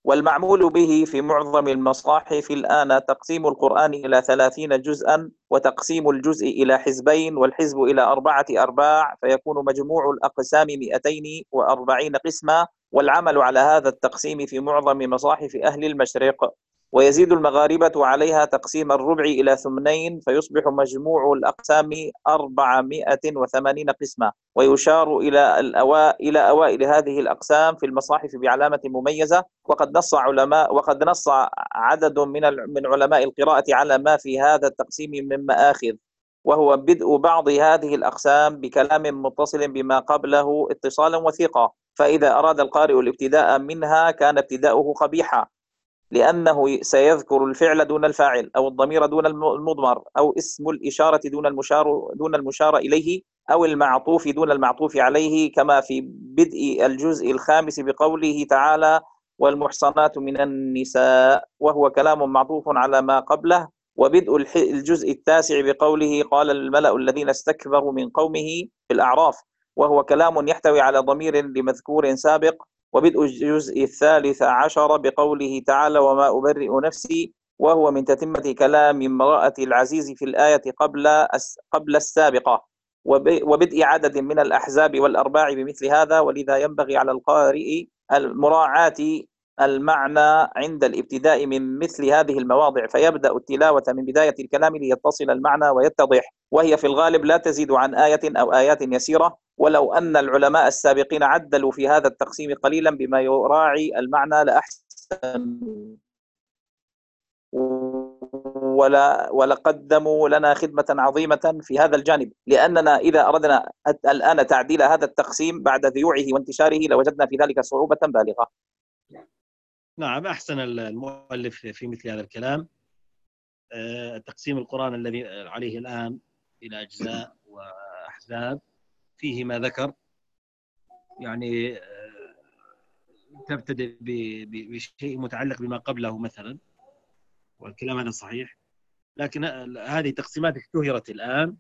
والمعمول به في معظم المصاحف الآن تقسيم القرآن إلى 30 جزءا، وتقسيم الجزء إلى حزبين، والحزب إلى 4 أرباع، فيكون مجموع الأقسام 240 قسما. والعمل على هذا التقسيم في معظم مصاحف أهل المشرق. ويزيد المغاربة عليها تقسيم الربع إلى ثمنين، فيصبح مجموع الأقسام 480 قسما. ويشار إلى أوائل هذه الأقسام في المصاحف بعلامة مميزة. وقد نص عدد من علماء القراءة على ما في هذا التقسيم من مآخذ، وهو بدء بعض هذه الأقسام بكلام متصل بما قبله اتصالا وثيقا، فإذا أراد القارئ الابتداء منها كان ابتداؤه قبيحا، لأنه سيذكر الفعل دون الفاعل، أو الضمير دون المضمر، أو اسم الإشارة دون المشار إليه، أو المعطوف دون المعطوف عليه، كما في بدء الجزء الخامس بقوله تعالى: والمحصنات من النساء، وهو كلام معطوف على ما قبله. وبدء الجزء التاسع بقوله: قال الملأ الذين استكبروا من قومه في الأعراف، وهو كلام يحتوي على ضمير لمذكور سابق. وبدء الجزء الثالث عشر بقوله تعالى: وما أبرئ نفسي، وهو من تتمة كلام امرأة العزيز في الآية قبل السابقة. وبدء عدد من الأحزاب والأرباع بمثل هذا. ولذا ينبغي على القارئ مراعاة المعنى عند الابتداء من مثل هذه المواضع، فيبدأ التلاوة من بداية الكلام ليتصل المعنى ويتضح، وهي في الغالب لا تزيد عن آية أو آيات يسيرة، ولو أن العلماء السابقين عدلوا في هذا التقسيم قليلا بما يراعي المعنى لأحسن، ولقدموا لنا خدمة عظيمة في هذا الجانب، لأننا إذا أردنا الآن تعديل هذا التقسيم بعد ذيوعه وانتشاره لوجدنا في ذلك صعوبة بالغة. نعم، أحسن المؤلف في مثل هذا الكلام. تقسيم القرآن الذي عليه الآن إلى أجزاء وأحزاب فيه ما ذكر، يعني تبتدئ بشيء متعلق بما قبله مثلا، والكلام هذا صحيح، لكن هذه تقسيمات اشتهرت الآن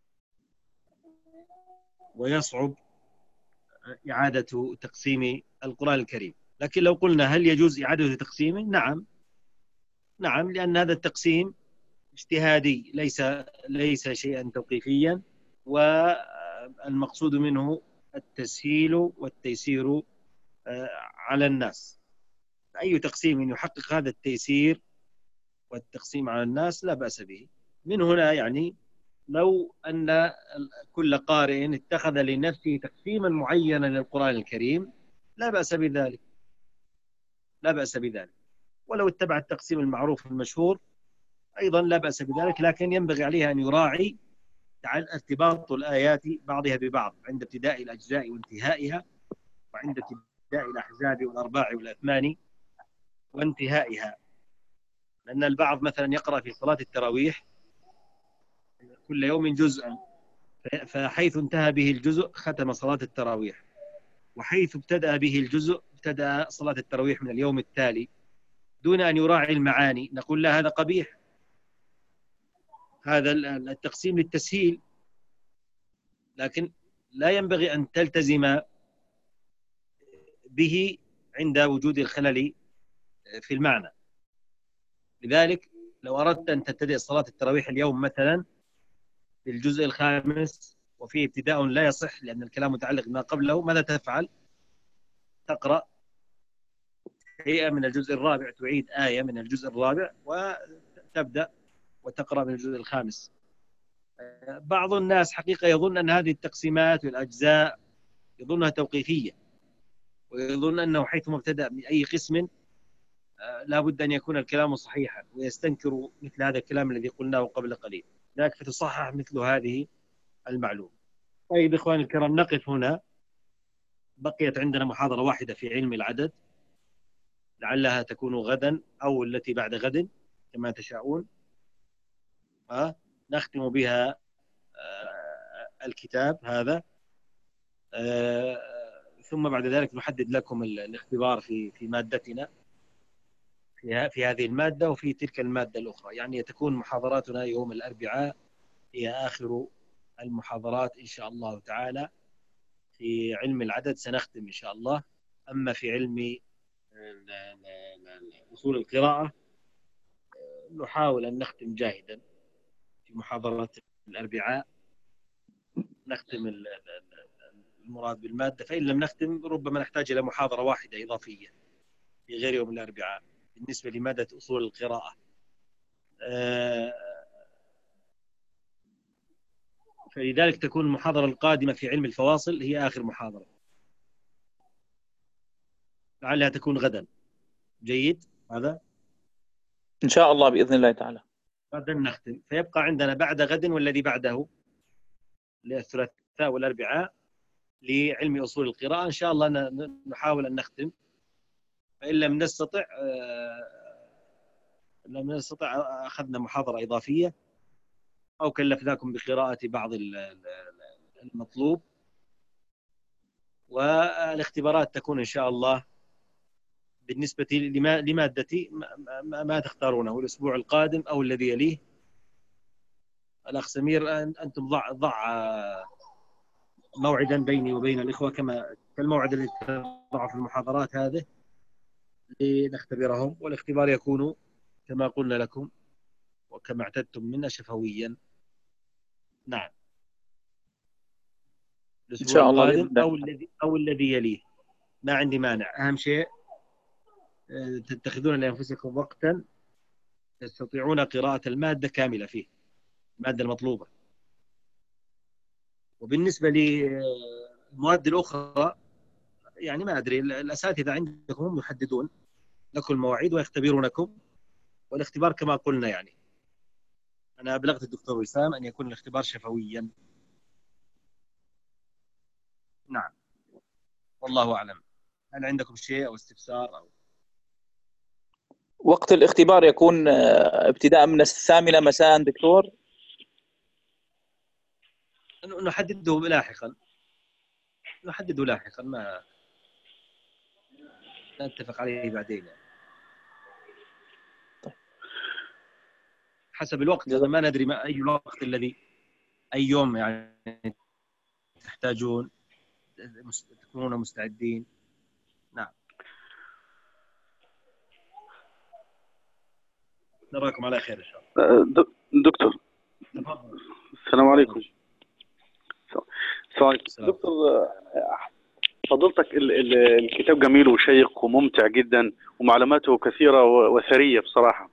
ويصعب إعادة تقسيم القرآن الكريم. لكن لو قلنا هل يجوز إعادة تقسيمه؟ نعم، لأن هذا التقسيم اجتهادي، ليس شيئا توقيفيا، والمقصود منه التسهيل والتيسير على الناس. أي تقسيم يحقق هذا التيسير والتقسيم على الناس لا بأس به. من هنا يعني لو أن كل قارئ اتخذ لنفسه تقسيما معينا للقرآن الكريم لا بأس بذلك، ولو اتبع التقسيم المعروف المشهور أيضا لا بأس بذلك، لكن ينبغي عليه أن يراعي ارتباط الآيات بعضها ببعض عند ابتداء الأجزاء وانتهائها، وعند ابتداء الأحزاب والأرباع والأثمان وانتهائها. لأن البعض مثلا يقرأ في صلاة التراويح كل يوم جزءا، فحيث انتهى به الجزء ختم صلاة التراويح، وحيث ابتدأ به الجزء ابتدأ صلاة التراويح من اليوم التالي، دون أن يراعي المعاني. نقول لا، هذا قبيح، هذا التقسيم للتسهيل، لكن لا ينبغي أن تلتزم به عند وجود الخلل في المعنى. لذلك لو أردت أن تبتدئ صلاة التراويح اليوم مثلا بالجزء الخامس وفيه ابتداء لا يصح لأن الكلام متعلق بما قبله، ماذا تفعل؟ تقرأ شيئا من الجزء الرابع، تعيد آية من الجزء الرابع وتبدأ وتقرأ من الجزء الخامس. بعض الناس حقيقة يظن أن هذه التقسيمات والأجزاء يظنها توقيفية، ويظن أنه حيثما ابتدأ بأي قسم لا بد أن يكون الكلام صحيحا، ويستنكر مثل هذا الكلام الذي قلناه قبل قليل. لذلك فتصحح مثل هذه المعلومة. طيب إخواني الكرام، نقف هنا. بقيت عندنا محاضرة واحدة في علم العدد، لعلها تكون غدا أو التي بعد غد كما تشاءون، نختم بها الكتاب هذا، ثم بعد ذلك نحدد لكم الاختبار في مادتنا في هذه المادة وفي تلك المادة الأخرى. يعني تكون محاضراتنا يوم الأربعاء هي آخر المحاضرات إن شاء الله تعالى. في علم العدد سنختم إن شاء الله. أما في علم أصول القراءة نحاول أن نختم جاهدا في محاضرة الأربعاء، نختم المراد بالمادة، فإن لم نختم ربما نحتاج إلى محاضرة واحدة إضافية في غير يوم الأربعاء بالنسبة لمادة أصول القراءة. فلذلك تكون المحاضرة القادمة في علم الفواصل هي آخر محاضرة، لعلها تكون غدا. جيد هذا إن شاء الله بإذن الله تعالى. غدا نختم، فيبقى عندنا بعد غد والذي بعده الثلاثاء والأربعاء لعلم أصول القراءة. إن شاء الله نحاول أن نختم، فإن لم نستطع أخذنا محاضرة إضافية أو كلفناكم بقراءة بعض المطلوب، والاختبارات تكون إن شاء الله بالنسبة لمادتي ما تختارونه الأسبوع القادم أو الذي يليه. الأخ سمير أنتم ضع موعدا بيني وبين الإخوة كالموعد الذي تضع في المحاضرات هذه لنختبرهم، والاختبار يكون كما قلنا لكم وكما اعتدتم منا شفويا. نعم، الأسبوع القادم أو الذي يليه ما عندي مانع. أهم شيء تتخذون لأنفسكم وقتا تستطيعون قراءة المادة كاملة فيه، المادة المطلوبة. وبالنسبة للمواد الأخرى يعني ما أدري، الأساتذة عندكم هم يحددون لكم المواعيد ويختبرونكم، والاختبار كما قلنا يعني أنا أبلغت الدكتور وسام أن يكون الاختبار شفويا. نعم، والله أعلم. هل عندكم شيء أو استفسار أو وقت الاختبار يكون ابتداء من 8 مساء دكتور؟ نحدده لاحقا، ما نتفق عليه بعدين يعني. حسب الوقت، ما ندري أي الوقت أي يوم يعني تحتاجون تكونون مستعدين. نعم، نراكم على خير إن شاء الله. دكتور تفضل. السلام عليكم. السلام. دكتور فضلتك الكتاب جميل وشيق وممتع جدا ومعلوماته كثيرة وثرية بصراحة،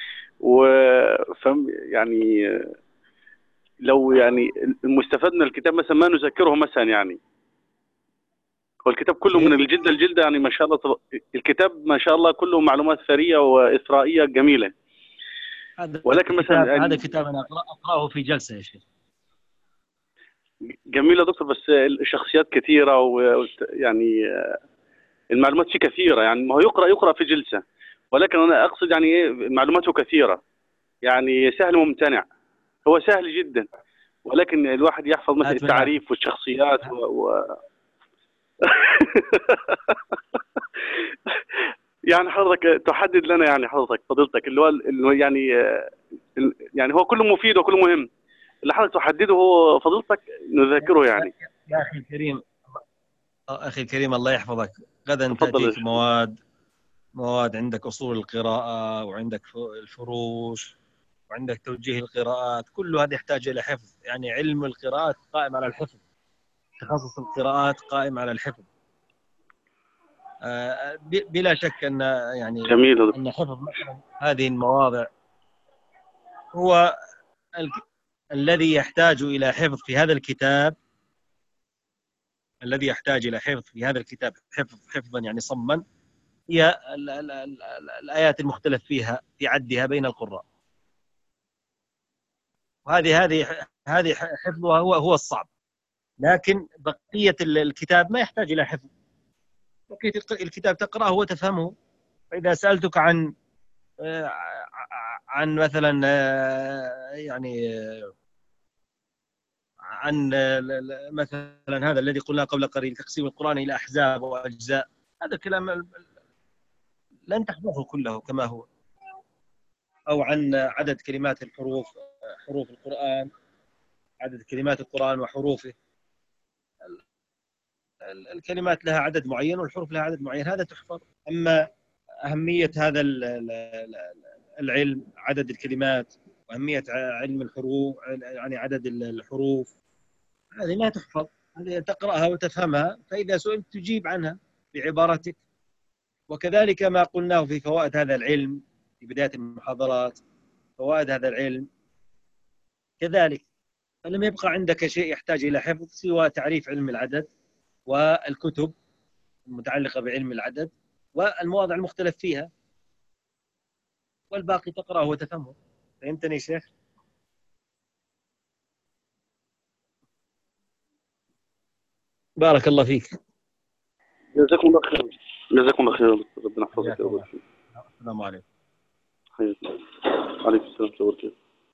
وفهم يعني لو يعني المستفاد من الكتاب مثلا ما نذكره مثلا يعني، هو الكتاب كله من الجلدة للجلدة يعني ما شاء الله، الكتاب ما شاء الله كله معلومات ثرية وإثرائية جميلة. ولكن مثلا هذا كتاب أنا أقرأه في جلسة يا شيخ. جميل يا دكتور، بس الشخصيات كثيرة ويعني المعلومات فيه كثيرة، يعني ما هو يقرأ في جلسة، ولكن أنا أقصد يعني إيه معلوماته كثيرة، يعني سهل ممتنع، هو سهل جدا، ولكن الواحد يحفظ مثل التعريف والشخصيات يعني حضرتك تحدد لنا يعني حضرتك فضيلتك اللي هو يعني هو كله مفيد وكله مهم، اللي حضرتك تحدده هو فضيلتك نذاكره يعني. يا أخي الكريم، أخي الكريم الله يحفظك، غدا تفضل. تأتيك مواد عندك أصول القراءة وعندك الفروش وعندك توجيه القراءات، كل هذا يحتاج إلى حفظ. يعني علم القراءات قائم على الحفظ، تخصص القراءات قائم على الحفظ. بلا شك أن يعني جميل. أن حفظ مثلا هذه المواضع هو الذي يحتاج إلى حفظ في هذا الكتاب، حفظا يعني صما، هي الآيات المختلف فيها في عدها بين القراء، وهذه حفظها هو الصعب. لكن بقية الكتاب ما يحتاج إلى حفظ، بقية الكتاب تقرأه وتفهمه. فإذا سألتك عن مثلا يعني عن مثلا هذا الذي قلنا قبل قليل، تقسيم القرآن إلى أحزاب وأجزاء، هذا الكلام لن تحفظه كله كما هو. أو عن عدد كلمات الحروف، حروف القرآن، عدد كلمات القرآن وحروفه، الكلمات لها عدد معين والحروف لها عدد معين، هذا تحفظ. أما أهمية هذا العلم، عدد الكلمات، وأهمية علم الحروف، يعني عدد الحروف، هذه لا تحفظ، هذه تقرأها وتفهمها، فإذا سئلت تجيب عنها بعبارتك. وكذلك ما قلناه في فوائد هذا العلم في بداية المحاضرات، فوائد هذا العلم كذلك، فلم يبقى عندك شيء يحتاج إلى حفظ سوى تعريف علم العدد والكتب المتعلقة بعلم العدد والمواضع المختلف فيها، والباقي تقرأه وتفهمه. فهمتني شيخ؟ بارك الله فيك. جزاكم الله خير. جزاكم الله خير. ربنا يحفظك. السلام عليكم. عليكم السلام ورحمة الله وبركاته.